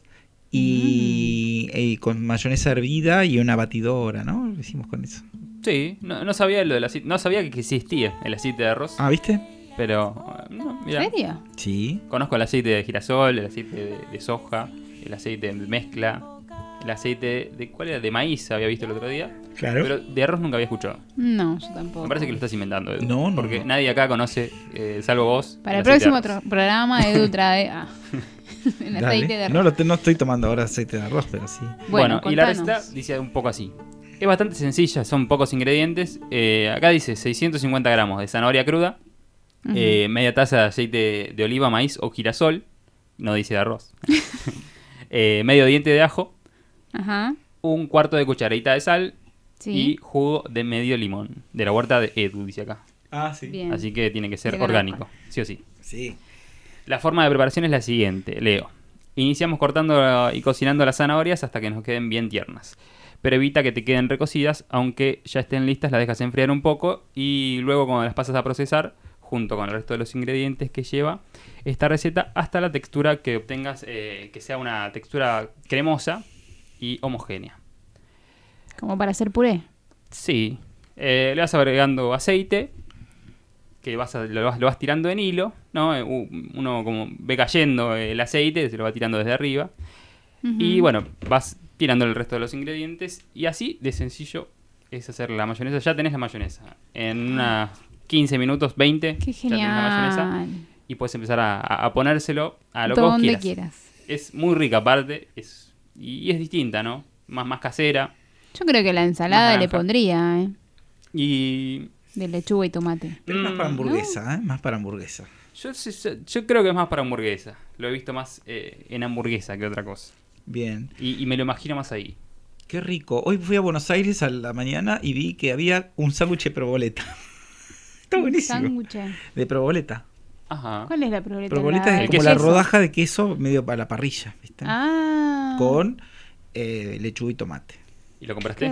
y con mayonesa hervida y una batidora, ¿no? Lo hicimos con eso. Sí, no sabía lo del aceite, no sabía que existía el aceite de arroz. Ah, ¿viste? Pero, mira. ¿En serio? Sí. Conozco el aceite de girasol, el aceite de soja, el aceite de mezcla, el aceite de ¿cuál era? De maíz había visto el otro día. Claro. Pero de arroz nunca había escuchado. No, yo tampoco. Me parece que lo estás inventando, Edu. No. Porque nadie acá conoce, salvo vos. Para el próximo programa, Edu trae el aceite de arroz. No estoy tomando ahora aceite de arroz, pero sí. Bueno, y la receta dice un poco así. Es bastante sencilla, son pocos ingredientes. Acá dice 650 gramos de zanahoria cruda, media taza de aceite de oliva, maíz o girasol, no dice de arroz, medio diente de ajo, un cuarto de cucharadita de sal y jugo de medio limón, de la huerta de Edu, dice acá. Ah, sí. Bien. Así que tiene que ser orgánico, sí o sí. Sí. La forma de preparación es la siguiente, leo. Iniciamos cortando y cocinando las zanahorias hasta que nos queden bien tiernas. Pero evita que te queden recocidas, aunque ya estén listas, las dejas enfriar un poco y luego cuando las pasas a procesar, junto con el resto de los ingredientes que lleva esta receta, hasta la textura que obtengas, que sea una textura cremosa y homogénea. ¿Como para hacer puré? Sí. Le vas agregando aceite, que lo vas tirando en hilo, ¿no? Uno como ve cayendo el aceite, se lo va tirando desde arriba. Y bueno, vas tirando el resto de los ingredientes y así de sencillo es hacer la mayonesa. Ya tenés la mayonesa en unas 15 minutos, 20. ¡Qué genial! Ya tenés la mayonesa y puedes empezar a ponérselo a lo que vos quieras. Es muy rica aparte y es distinta, ¿no? Más casera. Yo creo que la ensalada le pondría, Y... de lechuga y tomate. Pero más para hamburguesa, ¿no? Más para hamburguesa. Yo creo que es más para hamburguesa. Lo he visto más en hamburguesa que otra cosa. Bien. Y me lo imagino más ahí. Qué rico. Hoy fui a Buenos Aires a la mañana y vi que había un sándwich de proboleta. Está buenísimo. ¿Sándwich? De proboleta. Ajá. ¿Cuál es la proboleta? Proboleta es como la rodaja de queso medio para la parrilla, ¿viste? Ah. Con lechuga y tomate. ¿Y lo compraste?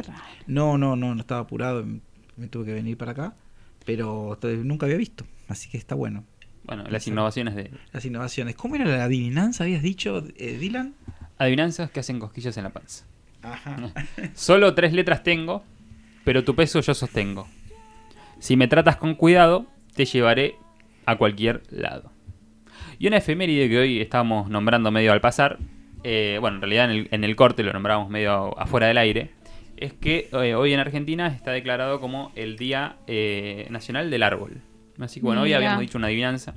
No estaba apurado. Me tuve que venir para acá. Pero nunca había visto. Así que está bueno. Bueno, las innovaciones de... Las innovaciones. ¿Cómo era la adivinanza? ¿Habías dicho, Dylan? Adivinanzas que hacen cosquillas en la panza. Ajá. Solo 3 letras tengo, pero tu peso yo sostengo. Si me tratas con cuidado, te llevaré a cualquier lado. Y una efeméride que hoy estamos nombrando medio al pasar, bueno, en realidad en el corte lo nombramos medio afuera del aire, es que hoy en Argentina está declarado como el Día Nacional del Árbol. Así que bueno, hoy habíamos dicho una adivinanza.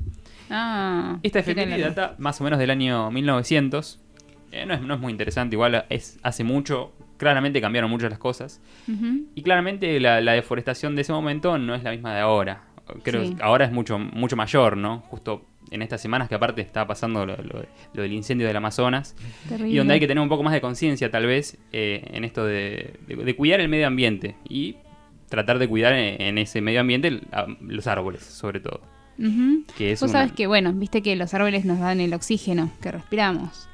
Esta efeméride data más o menos del año 1900. No es muy interesante, igual hace mucho, claramente cambiaron mucho las cosas. Y claramente la deforestación de ese momento no es la misma de ahora. Creo que ahora es mucho mayor, ¿no? Justo en estas semanas que aparte está pasando lo del incendio del Amazonas. Terrible. Y donde hay que tener un poco más de conciencia tal vez en esto de cuidar el medio ambiente y tratar de cuidar en ese medio ambiente los árboles, sobre todo. Que es Vos sabés que, bueno, viste que los árboles nos dan el oxígeno que respiramos.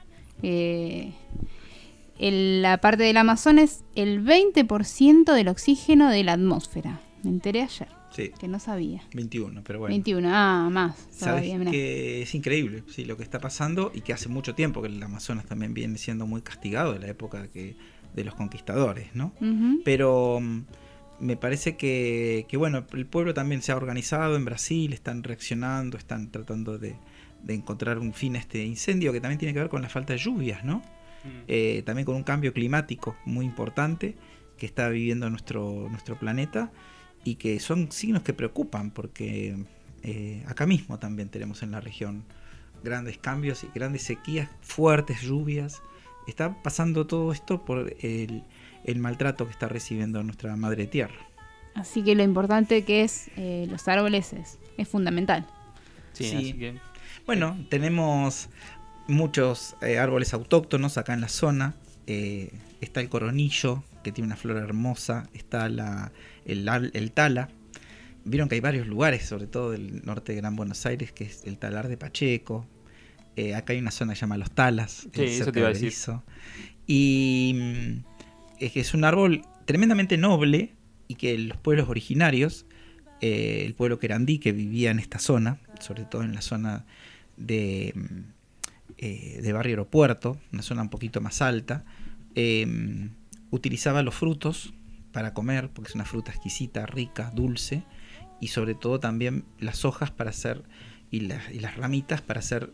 La parte del Amazonas, el 20% del oxígeno de la atmósfera. Me enteré ayer. Sí. Que no sabía. 21, pero bueno. 21, más. Sabes que es increíble, sí, lo que está pasando y que hace mucho tiempo que el Amazonas también viene siendo muy castigado de la época de los conquistadores, ¿no? Pero me parece que bueno, el pueblo también se ha organizado en Brasil, están reaccionando, están tratando de encontrar un fin a este incendio que también tiene que ver con la falta de lluvias, ¿no? También con un cambio climático muy importante que está viviendo nuestro planeta y que son signos que preocupan porque acá mismo también tenemos en la región grandes cambios y grandes sequías, fuertes lluvias. Está pasando todo esto por el maltrato que está recibiendo nuestra madre tierra. Así que lo importante que es los árboles es fundamental. Sí. Así que... Bueno, tenemos muchos árboles autóctonos acá en la zona. Está el coronillo, que tiene una flor hermosa. Está el tala, vieron que hay varios lugares, sobre todo del norte de Gran Buenos Aires, que es el Talar de Pacheco. Acá hay una zona que se llama Los Talas, Sí, eso te iba a decir. Y es un árbol tremendamente noble y que los pueblos originarios, el pueblo querandí que vivía en esta zona, sobre todo en la zona de Barrio Aeropuerto, una zona un poquito más alta, utilizaba los frutos para comer, porque es una fruta exquisita, rica, dulce, y sobre todo también las hojas para hacer, y las ramitas para hacer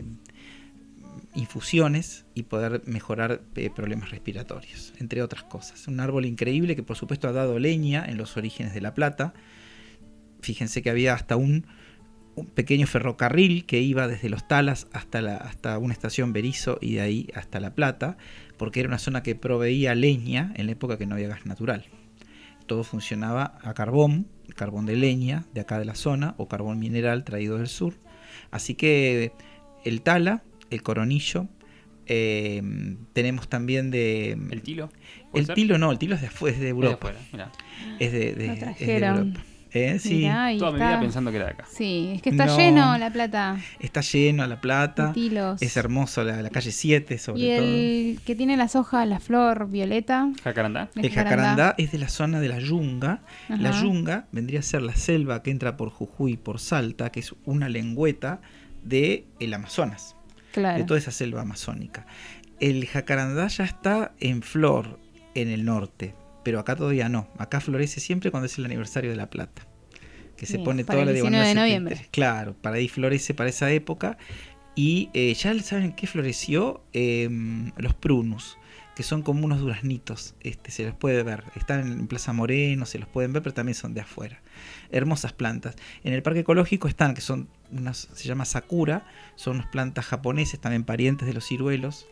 infusiones y poder mejorar problemas respiratorios, entre otras cosas. Un árbol increíble que por supuesto ha dado leña en los orígenes de La Plata. Fíjense que había hasta un pequeño ferrocarril que iba desde Los Talas hasta una estación Berisso y de ahí hasta La Plata, porque era una zona que proveía leña en la época que no había gas natural. Todo funcionaba a carbón de leña de acá de la zona o carbón mineral traído del sur. Así que el tala, el coronillo, tenemos también de... ¿El tilo? El tilo no, el tilo es de Europa. Es de Europa. Sí. Mirá, toda mi vida pensando que era de acá. Sí, es que está lleno La Plata. Está lleno La Plata. Tilos. Es hermoso la calle 7 sobre todo. Y el que tiene las hojas, la flor violeta. ¿Jacarandá? El jacarandá es de la zona de la Yunga. Ajá. La Yunga vendría a ser la selva que entra por Jujuy y por Salta, que es una lengüeta del Amazonas. Claro. De toda esa selva amazónica. El jacarandá ya está en flor en el norte, pero acá todavía no. Acá florece siempre cuando es el aniversario de La Plata, que se pone para toda la el 19 de noviembre. Claro, para ahí florece para esa época. Y ya saben qué floreció, los prunus, que son como unos duraznitos, se los puede ver. Están en Plaza Moreno, se los pueden ver, pero también son de afuera. Hermosas plantas. En el parque ecológico están, que son se llama sakura, son unas plantas japoneses, también parientes de los ciruelos,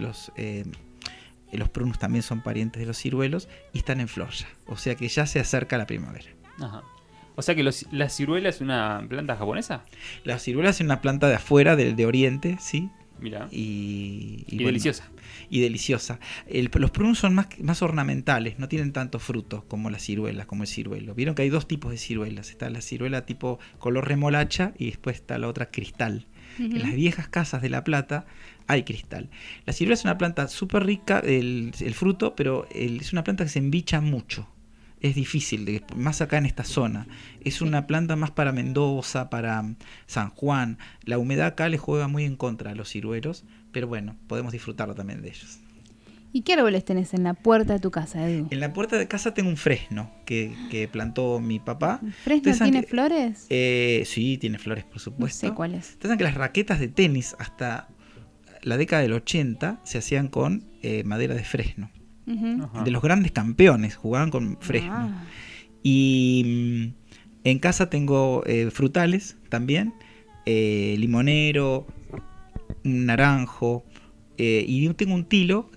los prunus también son parientes de los ciruelos y están en flor ya. O sea que ya se acerca la primavera. Ajá. O sea que la ciruela es una planta japonesa. La ciruela es una planta de afuera, de Oriente, sí. Mira. Y bueno, deliciosa. Y deliciosa. Los prunus son más ornamentales, no tienen tantos frutos como las ciruelas, como el ciruelo. Vieron que hay dos tipos de ciruelas. Está la ciruela tipo color remolacha y después está la otra cristal. En las viejas casas de La Plata hay cristal. La ciruela es una planta súper rica, el fruto, pero es una planta que se embicha mucho. Es difícil, más acá en esta zona. Es una planta más para Mendoza, para San Juan. La humedad acá le juega muy en contra a los ciruelos, pero bueno, podemos disfrutarlo también de ellos. ¿Y qué árboles tenés en la puerta de tu casa, Edu? En la puerta de casa tengo un fresno que plantó mi papá. ¿El fresno tiene flores? Sí, tiene flores, por supuesto. No sé cuáles. Ustedes saben que las raquetas de tenis hasta la década del 80 se hacían con madera de fresno. De los grandes campeones jugaban con fresno. Y en casa tengo frutales también, limonero, un naranjo, y tengo un tilo,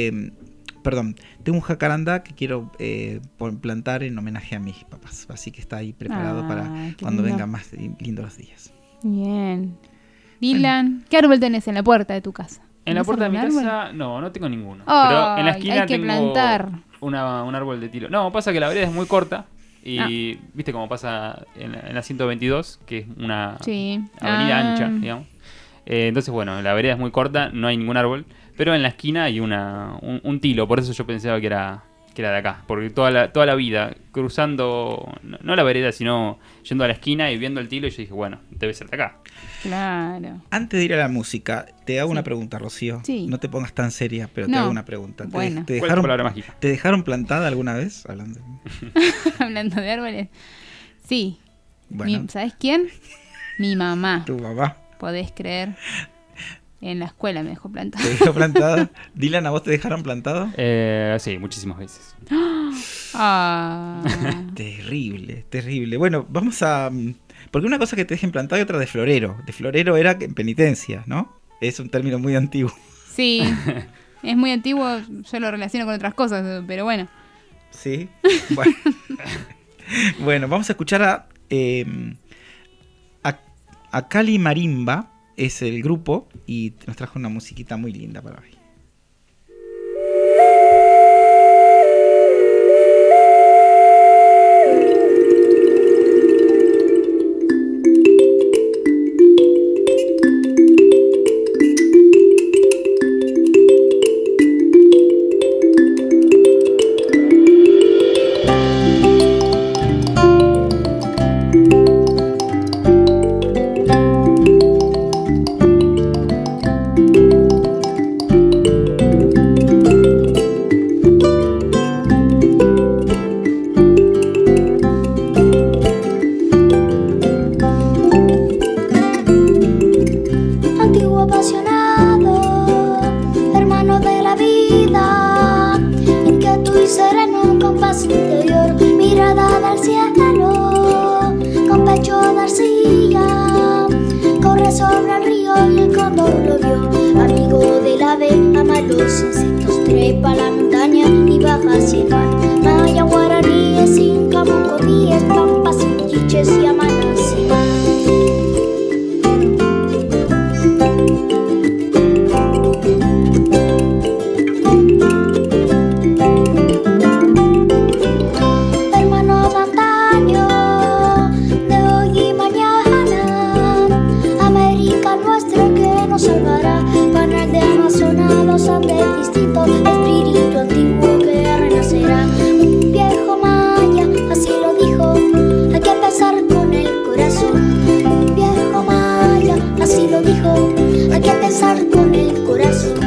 tengo un jacarandá que quiero plantar en homenaje a mis papás, así que está ahí preparado para cuando vengan más lindos los días. Bien. Dylan, ¿qué árbol tenés en la puerta de tu casa? En la puerta de mi casa, no tengo ninguno. Pero en la esquina hay que tengo plantar un árbol de tilo. No, pasa que la vereda es muy corta y viste cómo pasa en la 122, que es una avenida ancha, digamos. Entonces, bueno, la vereda es muy corta, no hay ningún árbol, pero en la esquina hay un tilo, por eso yo pensaba que era de acá, porque toda la vida cruzando, no la vereda, sino yendo a la esquina y viendo el tilo, y yo dije, bueno, debe ser de acá. Claro. Antes de ir a la música, te hago una pregunta, Rocío. Sí. No te pongas tan seria, pero te hago una pregunta. Bueno. ¿Te ¿Cuál es tu palabra mágica? ¿Te dejaron plantada alguna vez? Hablando de árboles. Sí. Bueno. ¿Sabes quién? Mi mamá. Tu mamá. Podés creer. En la escuela me dejó plantada. ¿Te dejó plantada? Dylan, ¿a vos te dejaron plantado? Sí, muchísimas veces. Terrible, terrible. Bueno, vamos a... Porque una cosa que te dejen plantado y otra de florero. De florero era en penitencia, ¿no? Es un término muy antiguo. Sí, es muy antiguo, yo lo relaciono con otras cosas, pero bueno. Sí, bueno. Bueno, vamos a escuchar a Cali Marimba, es el grupo, y nos trajo una musiquita muy linda para hoy. los insectos. Trepa la montaña y baja hacia el mar. Maya, guaraníes, inca, mocovíes, pampas, chiches y amanas. Hermano de antaño, de hoy y mañana, América nuestra que nos salvará. Panal de Amazonas, los Andes distintos, espíritu antiguo que renacerá. Un viejo maya así lo dijo, hay que pensar con el corazón. Un viejo maya así lo dijo, hay que pensar con el corazón.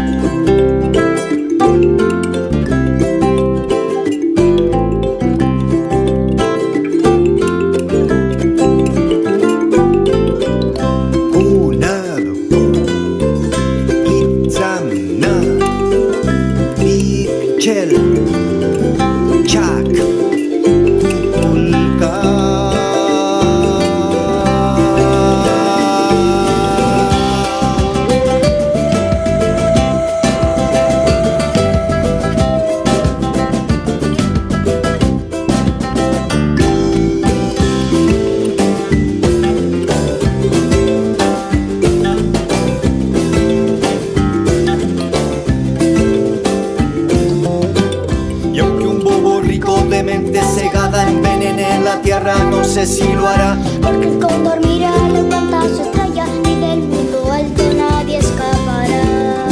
No sé si lo hará, porque el cóndor mira, levanta su estrella y del mundo alto nadie escapará.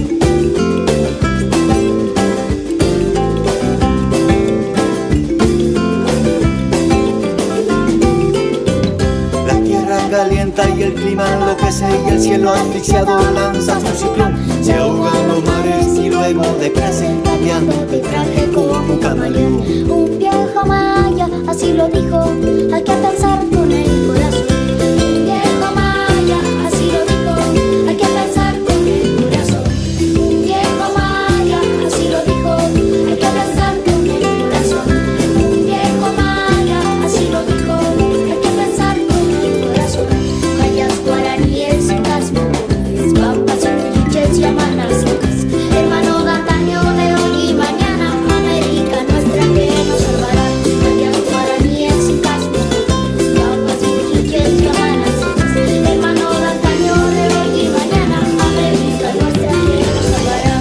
La tierra calienta y el clima enloquece y el cielo asfixiado lanza su ciclón. Se ahogan los mares y luego decrecen cambiando de traje como un camaleón. Un viejo maya así lo dijo, hay que pensar con el corazón. Un viejo maya así lo dijo, hay que pensar con el corazón. Un viejo maya así lo dijo, hay que pensar con el corazón. Un viejo maya así lo dijo, hay que pensar con el corazón. Mayas, guaraníes, incas, mocovíes, pampas, chiches y amanas. Hermano de antaño, de hoy y mañana, América nuestra que nos salvará. Mayas, guaraníes, incas, mocovíes, pampas, chiches y amanas. Hermano de antaño, de hoy y mañana, América nuestra que nos salvará.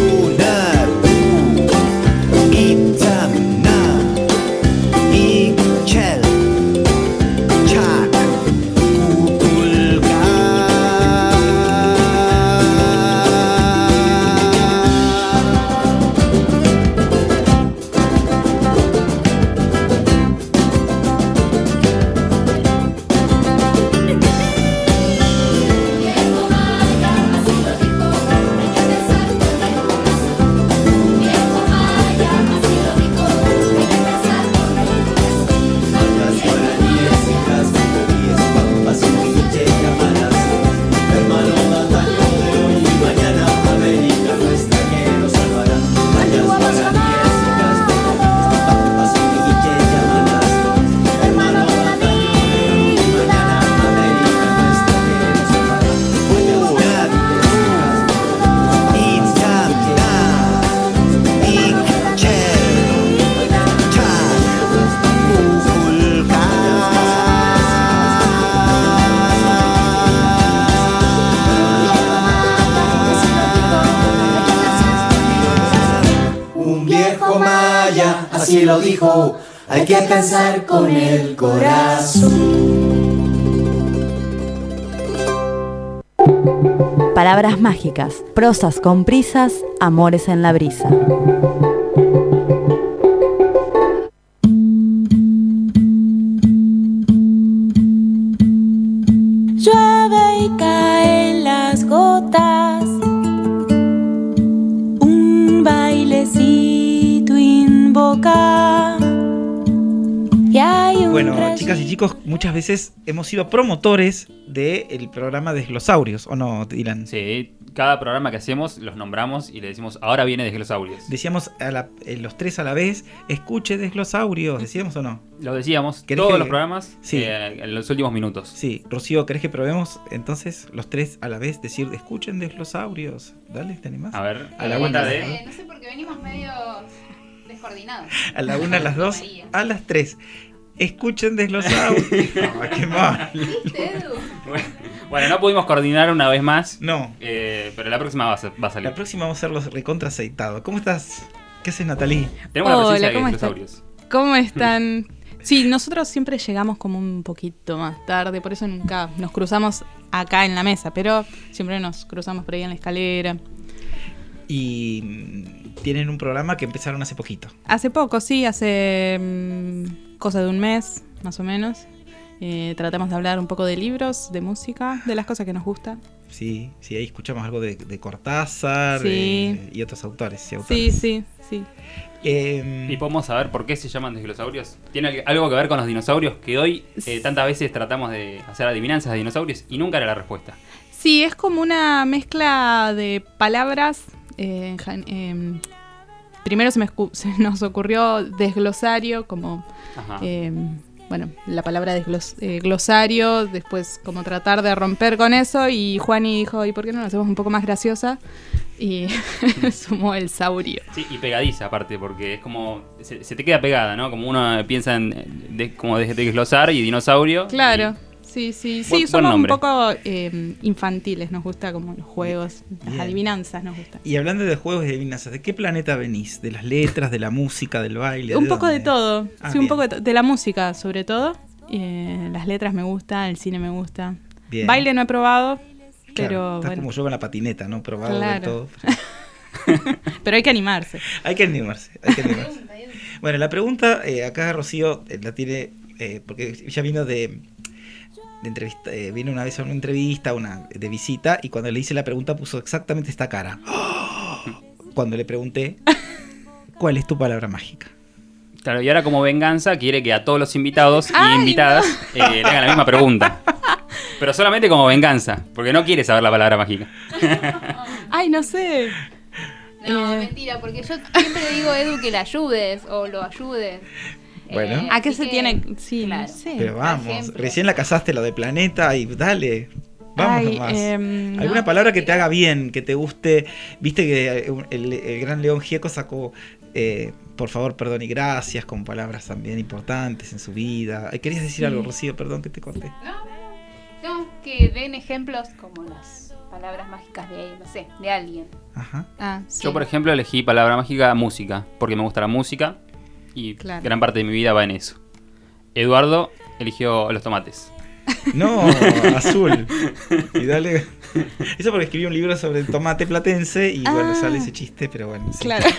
Así lo dijo, hay que pensar con el corazón. Palabras mágicas, prosas con prisas, amores en la brisa. Llueve y caen las gotas, un bailecito invoca. Bueno, chicas y chicos, muchas veces hemos sido promotores del programa Desglosaurios, ¿o no, Dylan? Sí, Cada programa que hacemos los nombramos y le decimos, ahora viene Desglosaurios. Decíamos los tres a la vez, escuche Desglosaurios, ¿decíamos o no? Lo decíamos todos los programas en los últimos minutos. Sí, Rocío, ¿querés que probemos entonces los tres a la vez decir, escuchen Desglosaurios? Dale, ¿te animás? A ver, a la cuenta de... No sé por qué venimos medio descoordinados. A la una, a las dos, a las tres. Escuchen Desglosaurios. ¡Qué mal! Bueno, no pudimos coordinar una vez más. No. Pero la próxima va a salir. La próxima vamos a hacer los recontra aceitados. ¿Cómo estás? ¿Qué haces, Natalie? Tenemos la presencia de Desglosaurios. ¿Cómo están? Sí, nosotros siempre llegamos como un poquito más tarde, por eso nunca nos cruzamos acá en la mesa, pero siempre nos cruzamos por ahí en la escalera. Y tienen un programa que empezaron hace poquito. Hace poco, sí, hace cosa de un mes, más o menos. Tratamos de hablar un poco de libros, de música, de las cosas que nos gustan. Sí, ahí escuchamos algo de Cortázar y otros autores. Sí. ¿Y podemos saber por qué se llaman Desglosaurios? ¿Tiene algo que ver con los dinosaurios? Que hoy tantas veces tratamos de hacer adivinanzas de dinosaurios y nunca era la respuesta. Sí, es como una mezcla de palabras. Primero se nos ocurrió desglosario, como la palabra glosario, después como tratar de romper con eso, y Juani dijo, ¿y por qué no lo hacemos un poco más graciosa? Y sumó el saurio. Sí, y pegadiza aparte, porque es como, se te queda pegada, ¿no? Como uno piensa en como de desglosar y dinosaurio. Claro. Sí, somos un poco infantiles, nos gusta como los juegos, las adivinanzas nos gustan. Y hablando de juegos y adivinanzas, ¿de qué planeta venís? ¿De las letras, de la música, del baile? Un poco de todo, un poco de la música sobre todo, las letras me gustan, el cine me gusta. Bien. Baile no he probado, pero estás como yo con la patineta, ¿no? Probado de todo. Pero hay que animarse. Hay que animarse. Bueno, la pregunta acá Rocío la tiene, porque ya vino de entrevista, vino una vez a una entrevista, de visita, y cuando le hice la pregunta puso exactamente esta cara. Cuando le pregunté, ¿cuál es tu palabra mágica? Claro, y ahora como venganza quiere que a todos los invitados y invitadas le hagan la misma pregunta. Pero solamente como venganza, porque no quiere saber la palabra mágica. Ay, no sé. No, mentira, porque yo siempre le digo a Edu que le ayudes o lo ayudes. Bueno. ¿A qué se tiene? Sí, claro. No sé. Pero vamos, recién la casaste lo de planeta y dale, vamos nomás. ¿Alguna palabra que te haga bien, que te guste? Viste que el gran León Gieco sacó por favor, perdón y gracias, con palabras también importantes en su vida. ¿Querías decir algo, Rocío? Perdón que te corté. No, que den ejemplos como las palabras mágicas de alguien. Ajá. Sí. Yo, por ejemplo, elegí palabra mágica música, porque me gusta la música. Y gran parte de mi vida va en eso. Eduardo eligió los tomates. No, azul. Y dale. Eso porque escribí un libro sobre el tomate platense y bueno, sale ese chiste, pero bueno. Sí. Claro.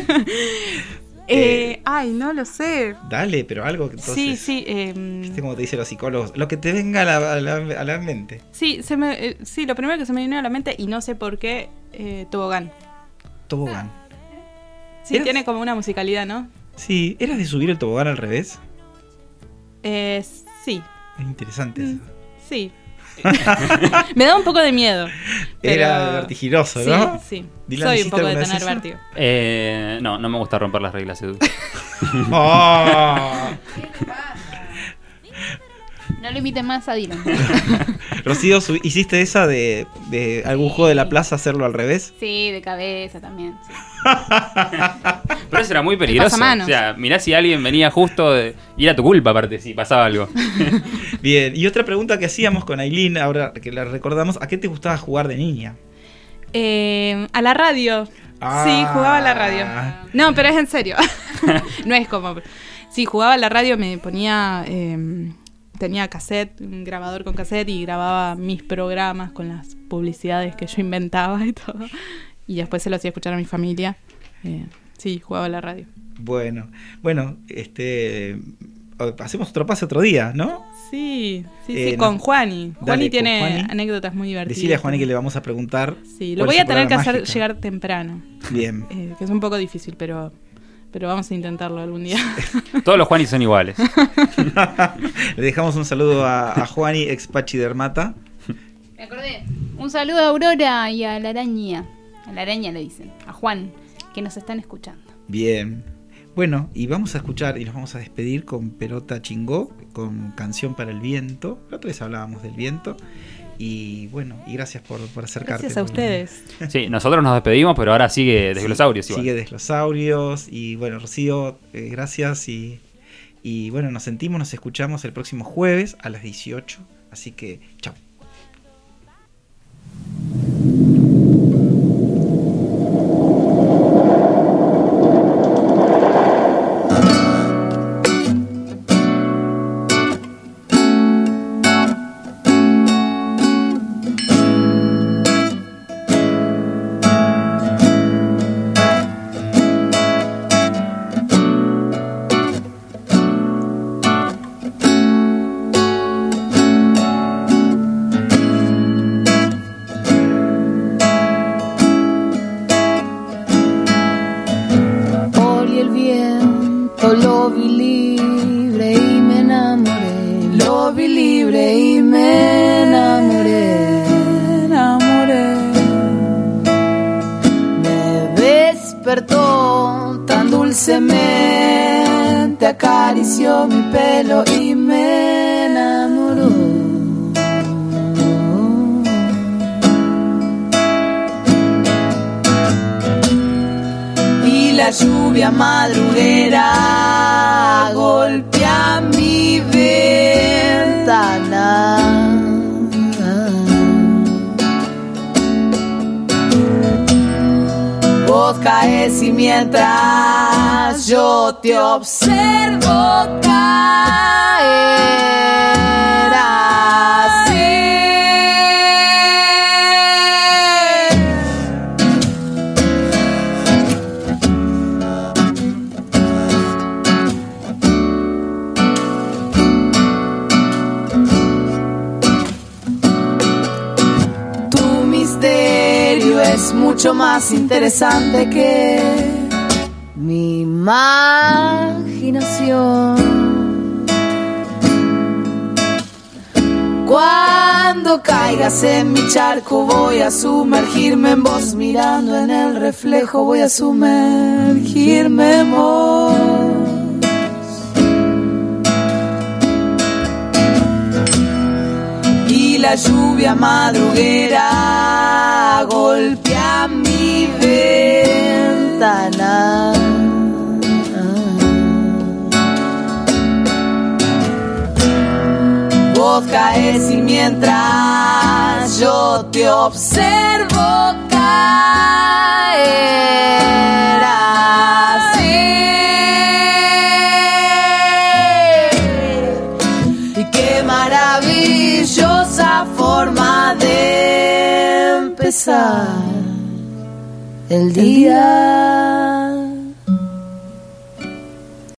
Ay, no lo sé. Dale, pero algo que entonces. Sí. ¿Viste cómo te dicen los psicólogos? Lo que te venga a la mente. Sí, lo primero que se me vino a la mente, y no sé por qué, tobogán. Tobogán. Sí, tiene como una musicalidad, ¿no? Sí, ¿eras de subir el tobogán al revés? Sí. Es interesante eso. Sí. Me da un poco de miedo. Era vertiginoso, ¿no? Sí. Dylan, soy un poco de tener vértigo. No me gusta romper las reglas, Edu. No lo inviten más a Dylan. Rocío, ¿hiciste esa de algún juego de la plaza hacerlo al revés? Sí, de cabeza también. Sí. Pero eso era muy peligroso. O sea, mirá si alguien venía justo y era tu culpa aparte si pasaba algo. Bien, y otra pregunta que hacíamos con Aileen, ahora que la recordamos, ¿a qué te gustaba jugar de niña? A la radio. Sí, jugaba a la radio. No, pero es en serio. No es como... Sí, jugaba a la radio, me ponía... tenía cassette, un grabador con cassette, y grababa mis programas con las publicidades que yo inventaba y todo. Y después se lo hacía escuchar a mi familia. Sí, jugaba a la radio. Bueno, hacemos otro pase otro día, ¿no? Sí, con Juani. Juani tiene anécdotas muy divertidas. Decile a Juani que le vamos a preguntar. Sí, lo voy a tener que hacer llegar temprano. Bien. Que es un poco difícil, pero vamos a intentarlo algún día. Todos los Juanis son iguales. Le dejamos un saludo a Juani, ex Pachi Dermata. Me acordé, Un saludo a Aurora y a la araña. A la araña le dicen. A Juan, que nos están escuchando. Bien. Bueno, y vamos a escuchar y nos vamos a despedir con Pelota Chingó, con Canción para el Viento. La otra vez hablábamos del viento. Y bueno, y gracias por acercarte. Gracias a ustedes. Sí, nosotros nos despedimos, pero ahora sigue Desglosaurios. Sí, sigue Desglosaurios. Y bueno, Rocío, gracias. Y bueno, nos escuchamos el próximo jueves a las 18. Así que, chao. Acarició mi pelo y me enamoró. Y la lluvia madruguera golpea mi ventana. Vos caes y mientras yo te observo caer así. Tu misterio es mucho más interesante que mi imaginación. Cuando caigas en mi charco voy a sumergirme en vos, mirando en el reflejo voy a sumergirme en vos. Y la lluvia madruguera golpea mi ventana. Vos caes y mientras yo te observo caer así. Y qué maravillosa forma de empezar el día.